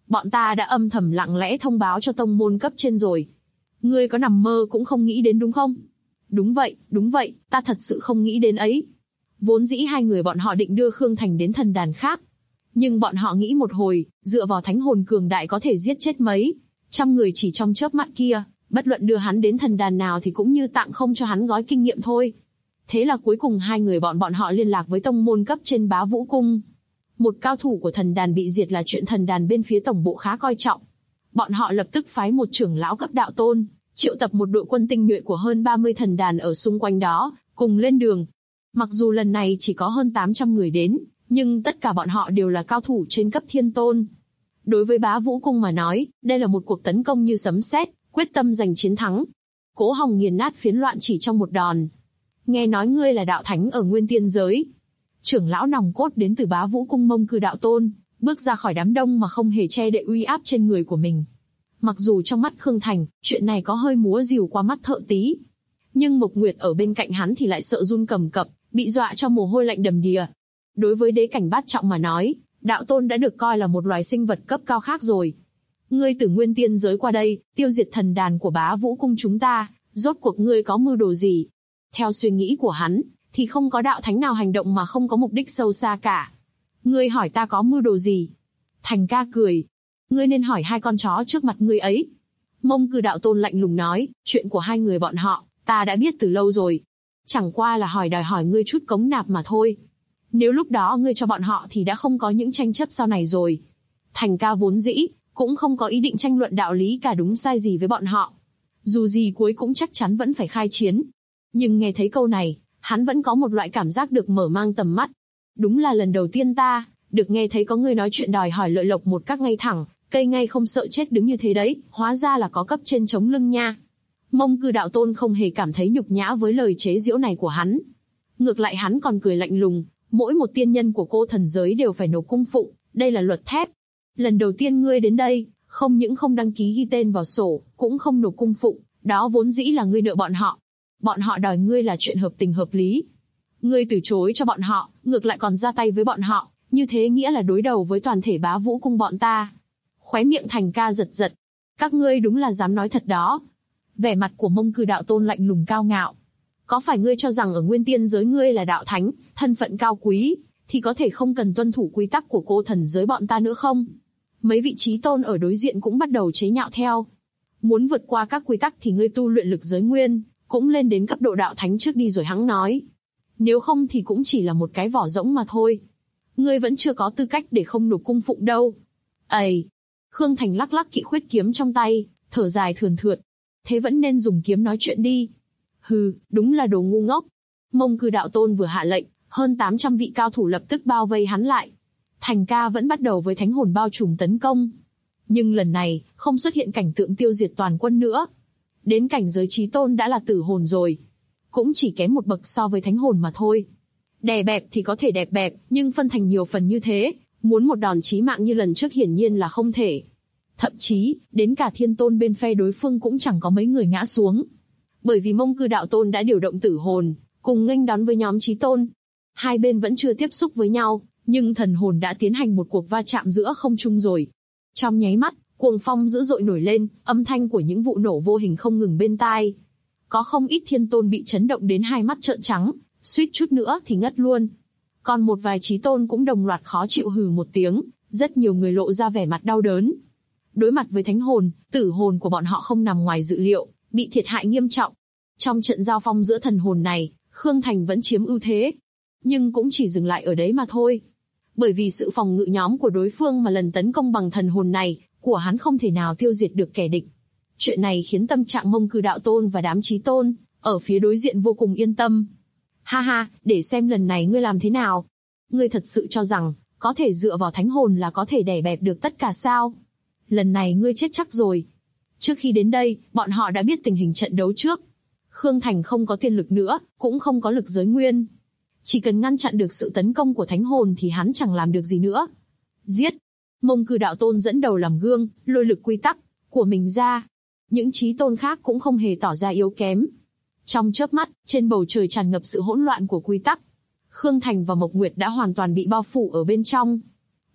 Bọn ta đã âm thầm lặng lẽ thông báo cho tông môn cấp trên rồi. Ngươi có nằm mơ cũng không nghĩ đến đúng không? Đúng vậy, ta thật sự không nghĩ đến ấy. Vốn dĩ hai người bọn họ định đưa Khương Thành đến thần đàn khác. Nhưng bọn họ nghĩ một hồi, dựa vào thánh hồn cường đại có thể giết chết mấy trăm người chỉ trong chớp mắt kia, bất luận đưa hắn đến thần đàn nào thì cũng như tặng không cho hắn gói kinh nghiệm thôi. Thế là cuối cùng hai người bọn họ liên lạc với tông môn cấp trên Bá Vũ Cung. Một cao thủ của thần đàn bị diệt là chuyện thần đàn bên phía tổng bộ khá coi trọng. Bọn họ lập tức phái một trưởng lão cấp đạo tôn, triệu tập một đội quân tinh nhuệ của hơn 30 thần đàn ở xung quanh đó, cùng lên đường. Mặc dù lần này chỉ có hơn 800 người đến, nhưng tất cả bọn họ đều là cao thủ trên cấp thiên tôn. Đối với Bá Vũ Cung mà nói, đây là một cuộc tấn công như sấm sét, quyết tâm giành chiến thắng. Cố Hồng nghiền nát phiến loạn chỉ trong một đòn. Nghe nói ngươi là đạo thánh ở Nguyên Tiên giới. Trưởng lão nòng cốt đến từ Bá Vũ Cung Mông Cư đạo tôn, bước ra khỏi đám đông mà không hề che đậy uy áp trên người của mình. Mặc dù trong mắt Khương Thành, chuyện này có hơi múa rìu qua mắt thợ tí. Nhưng Mộc Nguyệt ở bên cạnh hắn thì lại sợ run cầm cập, bị dọa cho mồ hôi lạnh đầm đìa. Đối với đế cảnh bát trọng mà nói, đạo tôn đã được coi là một loài sinh vật cấp cao khác rồi. Ngươi từ Nguyên Tiên giới qua đây, tiêu diệt thần đàn của Bá Vũ Cung chúng ta, rốt cuộc ngươi có mưu đồ gì? Theo suy nghĩ của hắn, thì không có đạo thánh nào hành động mà không có mục đích sâu xa cả. Ngươi hỏi ta có mưu đồ gì? Thành ca cười. Ngươi nên hỏi hai con chó trước mặt ngươi ấy. Mông Cư đạo tôn lạnh lùng nói, chuyện của hai người bọn họ, ta đã biết từ lâu rồi. Chẳng qua là đòi hỏi ngươi chút cống nạp mà thôi. Nếu lúc đó ngươi cho bọn họ thì đã không có những tranh chấp sau này rồi. Thành ca vốn dĩ, cũng không có ý định tranh luận đạo lý cả đúng sai gì với bọn họ. Dù gì cuối cũng chắc chắn vẫn phải khai chiến. Nhưng nghe thấy câu này, hắn vẫn có một loại cảm giác được mở mang tầm mắt. Đúng là lần đầu tiên ta, được nghe thấy có người nói chuyện đòi hỏi lợi lộc một cách ngay thẳng, cây ngay không sợ chết đứng như thế đấy, hóa ra là có cấp trên chống lưng nha. Mông Cư đạo tôn không hề cảm thấy nhục nhã với lời chế giễu này của hắn. Ngược lại hắn còn cười lạnh lùng, mỗi một tiên nhân của cô thần giới đều phải nộp cung phụng, đây là luật thép. Lần đầu tiên ngươi đến đây, không những không đăng ký ghi tên vào sổ, cũng không nộp cung phụng, đó vốn dĩ là ngươi nợ bọn họ. Bọn họ đòi ngươi là chuyện hợp tình hợp lý. Ngươi từ chối cho bọn họ, ngược lại còn ra tay với bọn họ, như thế nghĩa là đối đầu với toàn thể Bá Vũ Cung bọn ta. Khóe miệng Thành ca giật giật. Các ngươi đúng là dám nói thật đó. Vẻ mặt của Mông Cư đạo tôn lạnh lùng cao ngạo. Có phải ngươi cho rằng ở Nguyên Tiên giới ngươi là đạo thánh, thân phận cao quý, thì có thể không cần tuân thủ quy tắc của cô thần giới bọn ta nữa không? Mấy vị trí tôn ở đối diện cũng bắt đầu chế nhạo theo. Muốn vượt qua các quy tắc thì ngươi tu luyện lực giới nguyên, cũng lên đến cấp độ đạo thánh trước đi rồi hẵng nói. Nếu không thì cũng chỉ là một cái vỏ rỗng mà thôi. Ngươi vẫn chưa có tư cách để không nộp cung phụng đâu. Ây! Khương Thành lắc lắc kỵ khuyết kiếm trong tay, thở dài thườn thượt. Thế vẫn nên dùng kiếm nói chuyện đi. Hừ, đúng là đồ ngu ngốc. Mông Cư đạo tôn vừa hạ lệnh, hơn 800 vị cao thủ lập tức bao vây hắn lại. Thành ca vẫn bắt đầu với thánh hồn bao trùm tấn công. Nhưng lần này, không xuất hiện cảnh tượng tiêu diệt toàn quân nữa. Đến cảnh giới chí tôn đã là tử hồn rồi. Cũng chỉ kém một bậc so với thánh hồn mà thôi. Đè bẹp thì có thể đè bẹp, nhưng phân thành nhiều phần như thế, muốn một đòn chí mạng như lần trước hiển nhiên là không thể. Thậm chí, đến cả thiên tôn bên phe đối phương cũng chẳng có mấy người ngã xuống. Bởi vì Mông Cư đạo tôn đã điều động tử hồn, cùng nghênh đón với nhóm chí tôn. Hai bên vẫn chưa tiếp xúc với nhau, nhưng thần hồn đã tiến hành một cuộc va chạm giữa không trung rồi. Trong nháy mắt, cuồng phong dữ dội nổi lên, âm thanh của những vụ nổ vô hình không ngừng bên tai. Có không ít thiên tôn bị chấn động đến hai mắt trợn trắng, suýt chút nữa thì ngất luôn. Còn một vài chí tôn cũng đồng loạt khó chịu hừ một tiếng, rất nhiều người lộ ra vẻ mặt đau đớn. Đối mặt với thánh hồn, tử hồn của bọn họ không nằm ngoài dự liệu, bị thiệt hại nghiêm trọng. Trong trận giao phong giữa thần hồn này, Khương Thành vẫn chiếm ưu thế. Nhưng cũng chỉ dừng lại ở đấy mà thôi. Bởi vì sự phòng ngự nhóm của đối phương mà lần tấn công bằng thần hồn này, của hắn không thể nào tiêu diệt được kẻ địch. Chuyện này khiến tâm trạng Mông Cư đạo tôn và đám chí tôn ở phía đối diện vô cùng yên tâm. Ha ha, để xem lần này ngươi làm thế nào. Ngươi thật sự cho rằng, có thể dựa vào thánh hồn là có thể đè bẹp được tất cả sao? Lần này ngươi chết chắc rồi. Trước khi đến đây, bọn họ đã biết tình hình trận đấu trước. Khương Thành không có tiên lực nữa, cũng không có lực giới nguyên. Chỉ cần ngăn chặn được sự tấn công của thánh hồn thì hắn chẳng làm được gì nữa. Giết! Mông Cư đạo tôn dẫn đầu làm gương, lôi lực quy tắc của mình ra. Những chí tôn khác cũng không hề tỏ ra yếu kém. Trong chớp mắt, trên bầu trời tràn ngập sự hỗn loạn của quy tắc. Khương Thành và Mộc Nguyệt đã hoàn toàn bị bao phủ ở bên trong.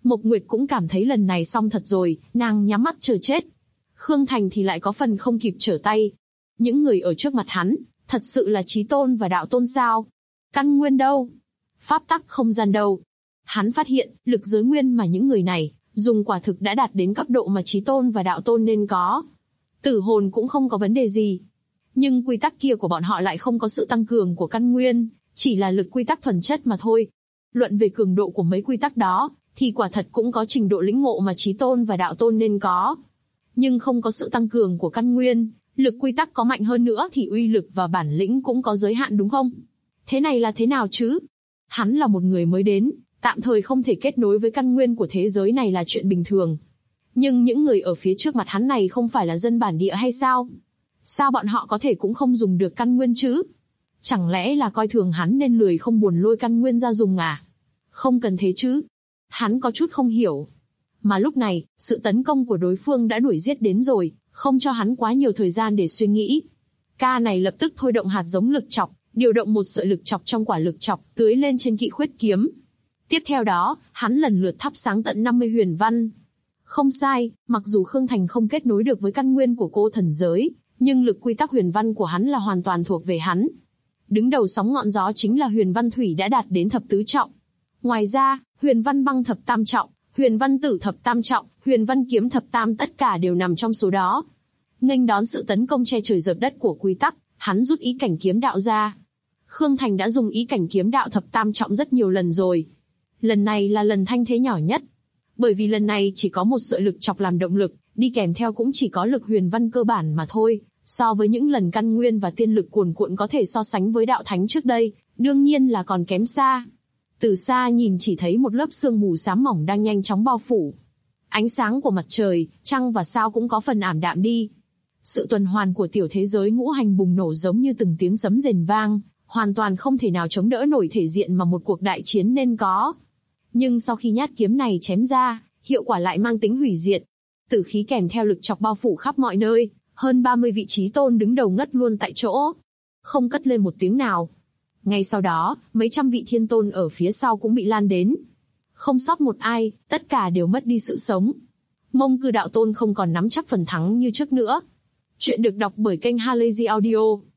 Mộc Nguyệt cũng cảm thấy lần này xong thật rồi, nàng nhắm mắt chờ chết. Khương Thành thì lại có phần không kịp trở tay. Những người ở trước mặt hắn, thật sự là chí tôn và đạo tôn sao? Căn nguyên đâu? Pháp tắc không gian đâu? Hắn phát hiện, lực giới nguyên mà những người này dùng quả thực đã đạt đến cấp độ mà chí tôn và đạo tôn nên có. Tử hồn cũng không có vấn đề gì. Nhưng quy tắc kia của bọn họ lại không có sự tăng cường của căn nguyên, chỉ là lực quy tắc thuần chất mà thôi. Luận về cường độ của mấy quy tắc đó, thì quả thật cũng có trình độ lĩnh ngộ mà chí tôn và đạo tôn nên có. Nhưng không có sự tăng cường của căn nguyên, lực quy tắc có mạnh hơn nữa thì uy lực và bản lĩnh cũng có giới hạn đúng không? Thế này là thế nào chứ? Hắn là một người mới đến, tạm thời không thể kết nối với căn nguyên của thế giới này là chuyện bình thường. Nhưng những người ở phía trước mặt hắn này không phải là dân bản địa hay sao? Sao bọn họ có thể cũng không dùng được căn nguyên chứ? Chẳng lẽ là coi thường hắn nên lười không buồn lôi căn nguyên ra dùng à? Không cần thế chứ. Hắn có chút không hiểu. Mà lúc này, sự tấn công của đối phương đã đuổi giết đến rồi, không cho hắn quá nhiều thời gian để suy nghĩ. Ca này lập tức thôi động hạt giống lực chọc, điều động một sợi lực chọc trong quả lực chọc, tưới lên trên kỵ khuyết kiếm. Tiếp theo đó, hắn lần lượt thắp sáng tận 50 huyền văn. Không sai, mặc dù Khương Thành không kết nối được với căn nguyên của cô thần giới, nhưng lực quy tắc huyền văn của hắn là hoàn toàn thuộc về hắn. Đứng đầu sóng ngọn gió chính là huyền văn thủy đã đạt đến thập tứ trọng. Ngoài ra, huyền văn băng thập tam trọng, huyền văn tử thập tam trọng, huyền văn kiếm thập tam tất cả đều nằm trong số đó. Nghênh đón sự tấn công che trời dợp đất của quy tắc, hắn rút ý cảnh kiếm đạo ra. Khương Thành đã dùng ý cảnh kiếm đạo thập tam trọng rất nhiều lần rồi. Lần này là lần thanh thế nhỏ nhất. Bởi vì lần này chỉ có một sợi lực chọc làm động lực, đi kèm theo cũng chỉ có lực huyền văn cơ bản mà thôi. So với những lần căn nguyên và tiên lực cuồn cuộn có thể so sánh với đạo thánh trước đây, đương nhiên là còn kém xa. Từ xa nhìn chỉ thấy một lớp sương mù xám mỏng đang nhanh chóng bao phủ. Ánh sáng của mặt trời, trăng và sao cũng có phần ảm đạm đi. Sự tuần hoàn của tiểu thế giới ngũ hành bùng nổ giống như từng tiếng sấm rền vang, hoàn toàn không thể nào chống đỡ nổi thể diện mà một cuộc đại chiến nên có. Nhưng sau khi nhát kiếm này chém ra, hiệu quả lại mang tính hủy diệt. Tử khí kèm theo lực chọc bao phủ khắp mọi nơi, hơn 30 vị trí tôn đứng đầu ngất luôn tại chỗ. Không cất lên một tiếng nào. Ngay sau đó, mấy trăm vị thiên tôn ở phía sau cũng bị lan đến. Không sót một ai, tất cả đều mất đi sự sống. Mông Cư đạo tôn không còn nắm chắc phần thắng như trước nữa. Chuyện được đọc bởi kênh Halazy Audio.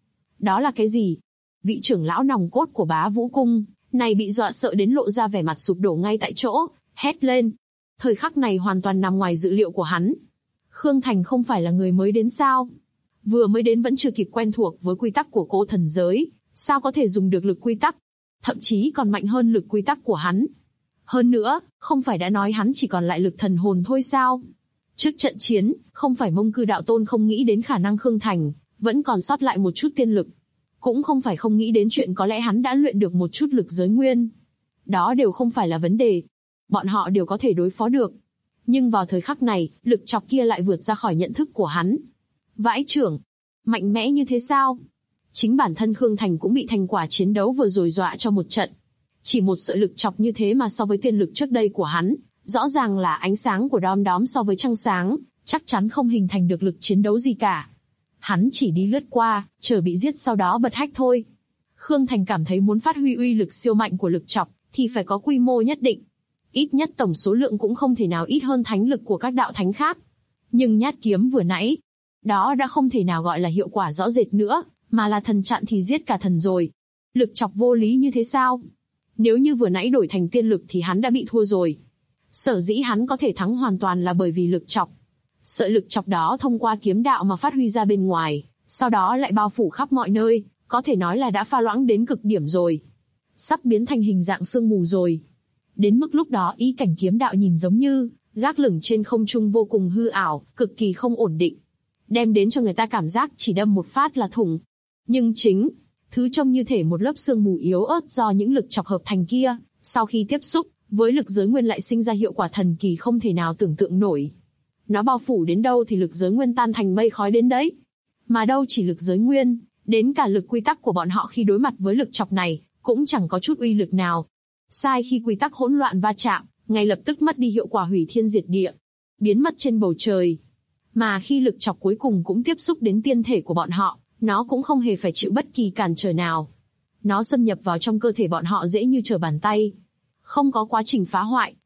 Đó là cái gì? Vị trưởng lão nòng cốt của Bá Vũ Cung này bị dọa sợ đến lộ ra vẻ mặt sụp đổ ngay tại chỗ, hét lên. Thời khắc này hoàn toàn nằm ngoài dự liệu của hắn. Khương Thành không phải là người mới đến sao? Vừa mới đến vẫn chưa kịp quen thuộc với quy tắc của cô thần giới, sao có thể dùng được lực quy tắc? Thậm chí còn mạnh hơn lực quy tắc của hắn. Hơn nữa, không phải đã nói hắn chỉ còn lại lực thần hồn thôi sao? Trước trận chiến, không phải Mông Cư đạo tôn không nghĩ đến khả năng Khương Thành vẫn còn sót lại một chút tiên lực. Cũng không phải không nghĩ đến chuyện có lẽ hắn đã luyện được một chút lực giới nguyên. Đó đều không phải là vấn đề. Bọn họ đều có thể đối phó được. Nhưng vào thời khắc này, lực chọc kia lại vượt ra khỏi nhận thức của hắn. Vãi chưởng, mạnh mẽ như thế sao? Chính bản thân Khương Thành cũng bị thành quả chiến đấu vừa rồi dọa cho một trận. Chỉ một sợi lực chọc như thế mà so với tiên lực trước đây của hắn, rõ ràng là ánh sáng của đom đóm so với trăng sáng, chắc chắn không hình thành được lực chiến đấu gì cả. Hắn chỉ đi lướt qua, chờ bị giết sau đó bật hách thôi. Khương Thành cảm thấy muốn phát huy uy lực siêu mạnh của lực chọc, thì phải có quy mô nhất định. Ít nhất tổng số lượng cũng không thể nào ít hơn thánh lực của các đạo thánh khác. Nhưng nhát kiếm vừa nãy, đó đã không thể nào gọi là hiệu quả rõ rệt nữa, mà là thần chặn thì giết cả thần rồi. Lực chọc vô lý như thế sao? Nếu như vừa nãy đổi thành tiên lực thì hắn đã bị thua rồi. Sở dĩ hắn có thể thắng hoàn toàn là bởi vì lực chọc. Sợi lực chọc đó thông qua kiếm đạo mà phát huy ra bên ngoài, sau đó lại bao phủ khắp mọi nơi, có thể nói là đã pha loãng đến cực điểm rồi. Sắp biến thành hình dạng sương mù rồi. Đến mức lúc đó ý cảnh kiếm đạo nhìn giống như gác lửng trên không trung vô cùng hư ảo, cực kỳ không ổn định. Đem đến cho người ta cảm giác chỉ đâm một phát là thủng. Nhưng chính thứ trông như thể một lớp sương mù yếu ớt do những lực chọc hợp thành kia, sau khi tiếp xúc với lực giới nguyên lại sinh ra hiệu quả thần kỳ không thể nào tưởng tượng nổi. Nó bao phủ đến đâu thì lực giới nguyên tan thành mây khói đến đấy. Mà đâu chỉ lực giới nguyên, đến cả lực quy tắc của bọn họ khi đối mặt với lực chọc này, cũng chẳng có chút uy lực nào. Sai khi quy tắc hỗn loạn va chạm, ngay lập tức mất đi hiệu quả hủy thiên diệt địa, biến mất trên bầu trời. Mà khi lực chọc cuối cùng cũng tiếp xúc đến tiên thể của bọn họ, nó cũng không hề phải chịu bất kỳ cản trở nào. Nó xâm nhập vào trong cơ thể bọn họ dễ như trở bàn tay. Không có quá trình phá hoại,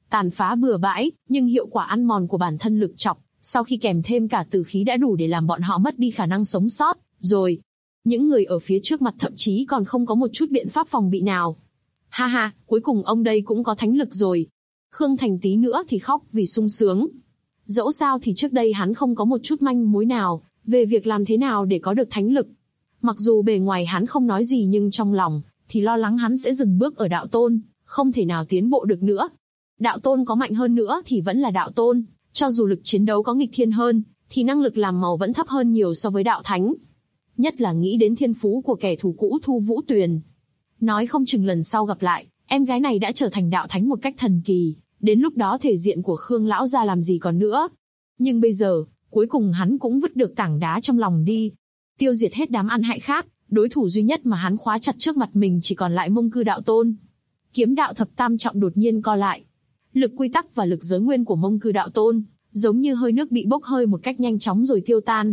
tàn phá bừa bãi, nhưng hiệu quả ăn mòn của bản thân lực chọc, sau khi kèm thêm cả tử khí đã đủ để làm bọn họ mất đi khả năng sống sót, rồi. Những người ở phía trước mặt thậm chí còn không có một chút biện pháp phòng bị nào. Ha ha, cuối cùng ông đây cũng có thánh lực rồi. Khương Thành tí nữa thì khóc vì sung sướng. Dẫu sao thì trước đây hắn không có một chút manh mối nào về việc làm thế nào để có được thánh lực. Mặc dù bề ngoài hắn không nói gì nhưng trong lòng thì lo lắng hắn sẽ dừng bước ở đạo tôn, không thể nào tiến bộ được nữa. Đạo tôn có mạnh hơn nữa thì vẫn là đạo tôn, cho dù lực chiến đấu có nghịch thiên hơn, thì năng lực làm màu vẫn thấp hơn nhiều so với đạo thánh. Nhất là nghĩ đến thiên phú của kẻ thù cũ Thu Vũ Tuyền. Nói không chừng lần sau gặp lại, em gái này đã trở thành đạo thánh một cách thần kỳ, đến lúc đó thể diện của Khương lão gia làm gì còn nữa. Nhưng bây giờ, cuối cùng hắn cũng vứt được tảng đá trong lòng đi. Tiêu diệt hết đám ăn hại khác, đối thủ duy nhất mà hắn khóa chặt trước mặt mình chỉ còn lại Mông Cư đạo tôn. Kiếm đạo thập tam trọng đột nhiên co lại. Lực quy tắc và lực giới nguyên của Mông Cư đạo tôn, giống như hơi nước bị bốc hơi một cách nhanh chóng rồi tiêu tan.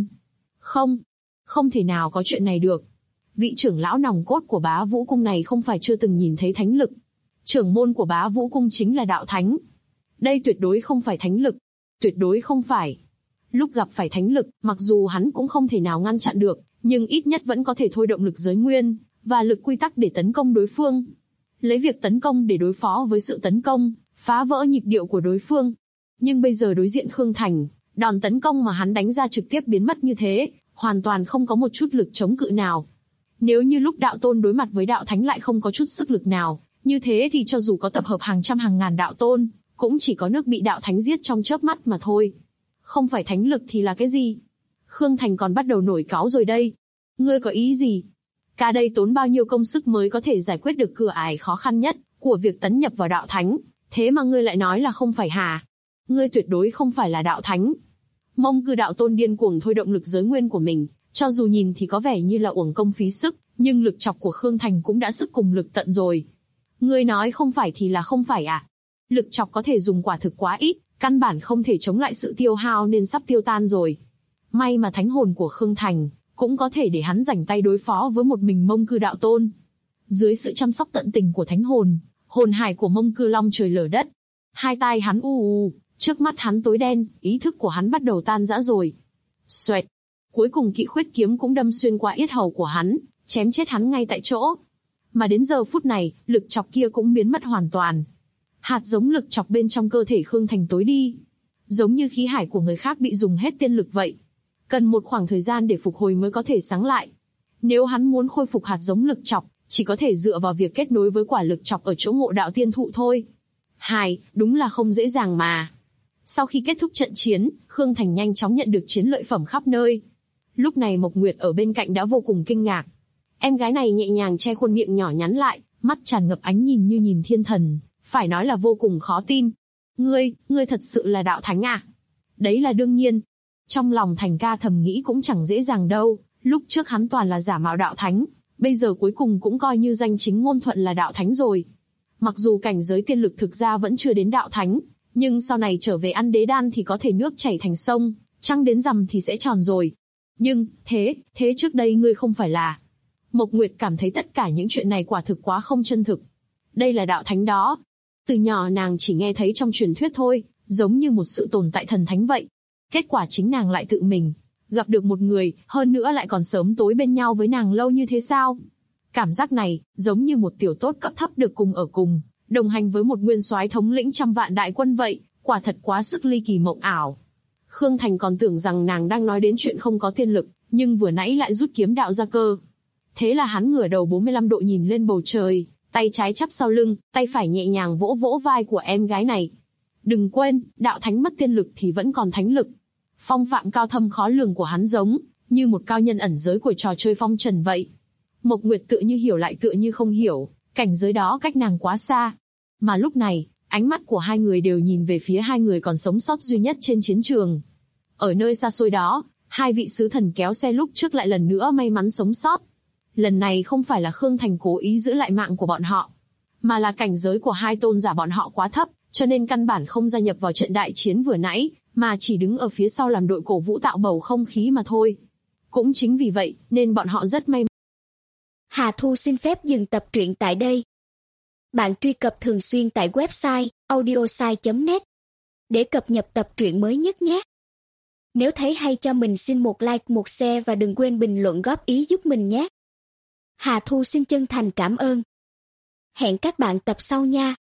Không thể nào có chuyện này được. Vị trưởng lão nòng cốt của Bá Vũ Cung này không phải chưa từng nhìn thấy thánh lực. Trưởng môn của Bá Vũ Cung chính là đạo thánh. Đây tuyệt đối không phải thánh lực. Tuyệt đối không phải. Lúc gặp phải thánh lực, mặc dù hắn cũng không thể nào ngăn chặn được, nhưng ít nhất vẫn có thể thôi động lực giới nguyên, và lực quy tắc để tấn công đối phương. Lấy việc tấn công để đối phó với sự tấn công, phá vỡ nhịp điệu của đối phương. Nhưng bây giờ đối diện Khương Thành, đòn tấn công mà hắn đánh ra trực tiếp biến mất như thế, hoàn toàn không có một chút lực chống cự nào. Nếu như lúc đạo tôn đối mặt với đạo thánh lại không có chút sức lực nào, như thế thì cho dù có tập hợp hàng trăm hàng ngàn đạo tôn, cũng chỉ có nước bị đạo thánh giết trong chớp mắt mà thôi. Không phải thánh lực thì là cái gì? Khương Thành còn bắt đầu nổi cáu rồi đây. Ngươi có ý gì? Cả đây tốn bao nhiêu công sức mới có thể giải quyết được cửa ải khó khăn nhất của việc tấn nhập vào đạo thánh, thế mà ngươi lại nói là không phải hả? Ngươi tuyệt đối không phải là đạo thánh. Mông Cư đạo tôn điên cuồng thôi động lực giới nguyên của mình, cho dù nhìn thì có vẻ như là uổng công phí sức, nhưng lực chọc của Khương Thành cũng đã sức cùng lực tận rồi. Ngươi nói không phải thì là không phải à? Lực chọc có thể dùng quả thực quá ít, căn bản không thể chống lại sự tiêu hao nên sắp tiêu tan rồi. May mà thánh hồn của Khương Thành cũng có thể để hắn rảnh tay đối phó với một mình Mông Cư đạo tôn. Dưới sự chăm sóc tận tình của thánh hồn, hồn hải của Mông Cư long trời lở đất. Hai tai hắn trước mắt hắn tối đen, ý thức của hắn bắt đầu tan rã rồi. Xoẹt. Cuối cùng Kỵ Khuyết kiếm cũng đâm xuyên qua yết hầu của hắn, chém chết hắn ngay tại chỗ. Mà đến giờ phút này, lực chọc kia cũng biến mất hoàn toàn. Hạt giống lực chọc bên trong cơ thể Khương Thành tối đi. Giống như khí hải của người khác bị dùng hết tiên lực vậy. Cần một khoảng thời gian để phục hồi mới có thể sáng lại. Nếu hắn muốn khôi phục hạt giống lực chọc, chỉ có thể dựa vào việc kết nối với quả lực chọc ở chỗ Ngộ Đạo Tiên Thụ thôi. Đúng là không dễ dàng mà. Sau khi kết thúc trận chiến, Khương Thành nhanh chóng nhận được chiến lợi phẩm khắp nơi. Lúc này Mộc Nguyệt ở bên cạnh đã vô cùng kinh ngạc. Em gái này nhẹ nhàng che khuôn miệng nhỏ nhắn lại, mắt tràn ngập ánh nhìn như nhìn thiên thần, phải nói là vô cùng khó tin. Ngươi thật sự là đạo thánh à? Đấy là đương nhiên. Trong lòng Thành ca thầm nghĩ cũng chẳng dễ dàng đâu, lúc trước hắn toàn là giả mạo đạo thánh, bây giờ cuối cùng cũng coi như danh chính ngôn thuận là đạo thánh rồi. Mặc dù cảnh giới tiên lực thực ra vẫn chưa đến đạo thánh, nhưng sau này trở về ăn đế đan thì có thể nước chảy thành sông, trăng đến rằm thì sẽ tròn rồi. Nhưng, thế trước đây ngươi không phải là... Mộc Nguyệt cảm thấy tất cả những chuyện này quả thực quá không chân thực. Đây là đạo thánh đó. Từ nhỏ nàng chỉ nghe thấy trong truyền thuyết thôi, giống như một sự tồn tại thần thánh vậy. Kết quả chính nàng lại tự mình gặp được một người, hơn nữa lại còn sớm tối bên nhau với nàng lâu như thế sao? Cảm giác này, giống như một tiểu tốt cấp thấp được cùng ở cùng, đồng hành với một nguyên soái thống lĩnh trăm vạn đại quân vậy, quả thật quá sức ly kỳ mộng ảo. Khương Thành còn tưởng rằng nàng đang nói đến chuyện không có tiên lực, nhưng vừa nãy lại rút kiếm đạo ra cơ. Thế là hắn ngửa đầu 45 độ nhìn lên bầu trời, tay trái chắp sau lưng, tay phải nhẹ nhàng vỗ vỗ vai của em gái này. Đừng quên, đạo thánh mất tiên lực thì vẫn còn thánh lực. Phong phạm cao thâm khó lường của hắn giống như một cao nhân ẩn giới của trò chơi phong trần vậy. Mộc Nguyệt tựa như hiểu lại tựa như không hiểu, cảnh giới đó cách nàng quá xa. Mà lúc này, ánh mắt của hai người đều nhìn về phía hai người còn sống sót duy nhất trên chiến trường. Ở nơi xa xôi đó, hai vị sứ thần kéo xe lúc trước lại lần nữa may mắn sống sót. Lần này không phải là Khương Thành cố ý giữ lại mạng của bọn họ, mà là cảnh giới của hai tôn giả bọn họ quá thấp, cho nên căn bản không gia nhập vào trận đại chiến vừa nãy, mà chỉ đứng ở phía sau làm đội cổ vũ tạo bầu không khí mà thôi. Cũng chính vì vậy, nên bọn họ rất may mắn. Hà Thu xin phép dừng tập truyện tại đây. Bạn truy cập thường xuyên tại website audiosai.net để cập nhật tập truyện mới nhất nhé. Nếu thấy hay cho mình xin một like, một share và đừng quên bình luận góp ý giúp mình nhé. Hà Thu xin chân thành cảm ơn. Hẹn các bạn tập sau nha.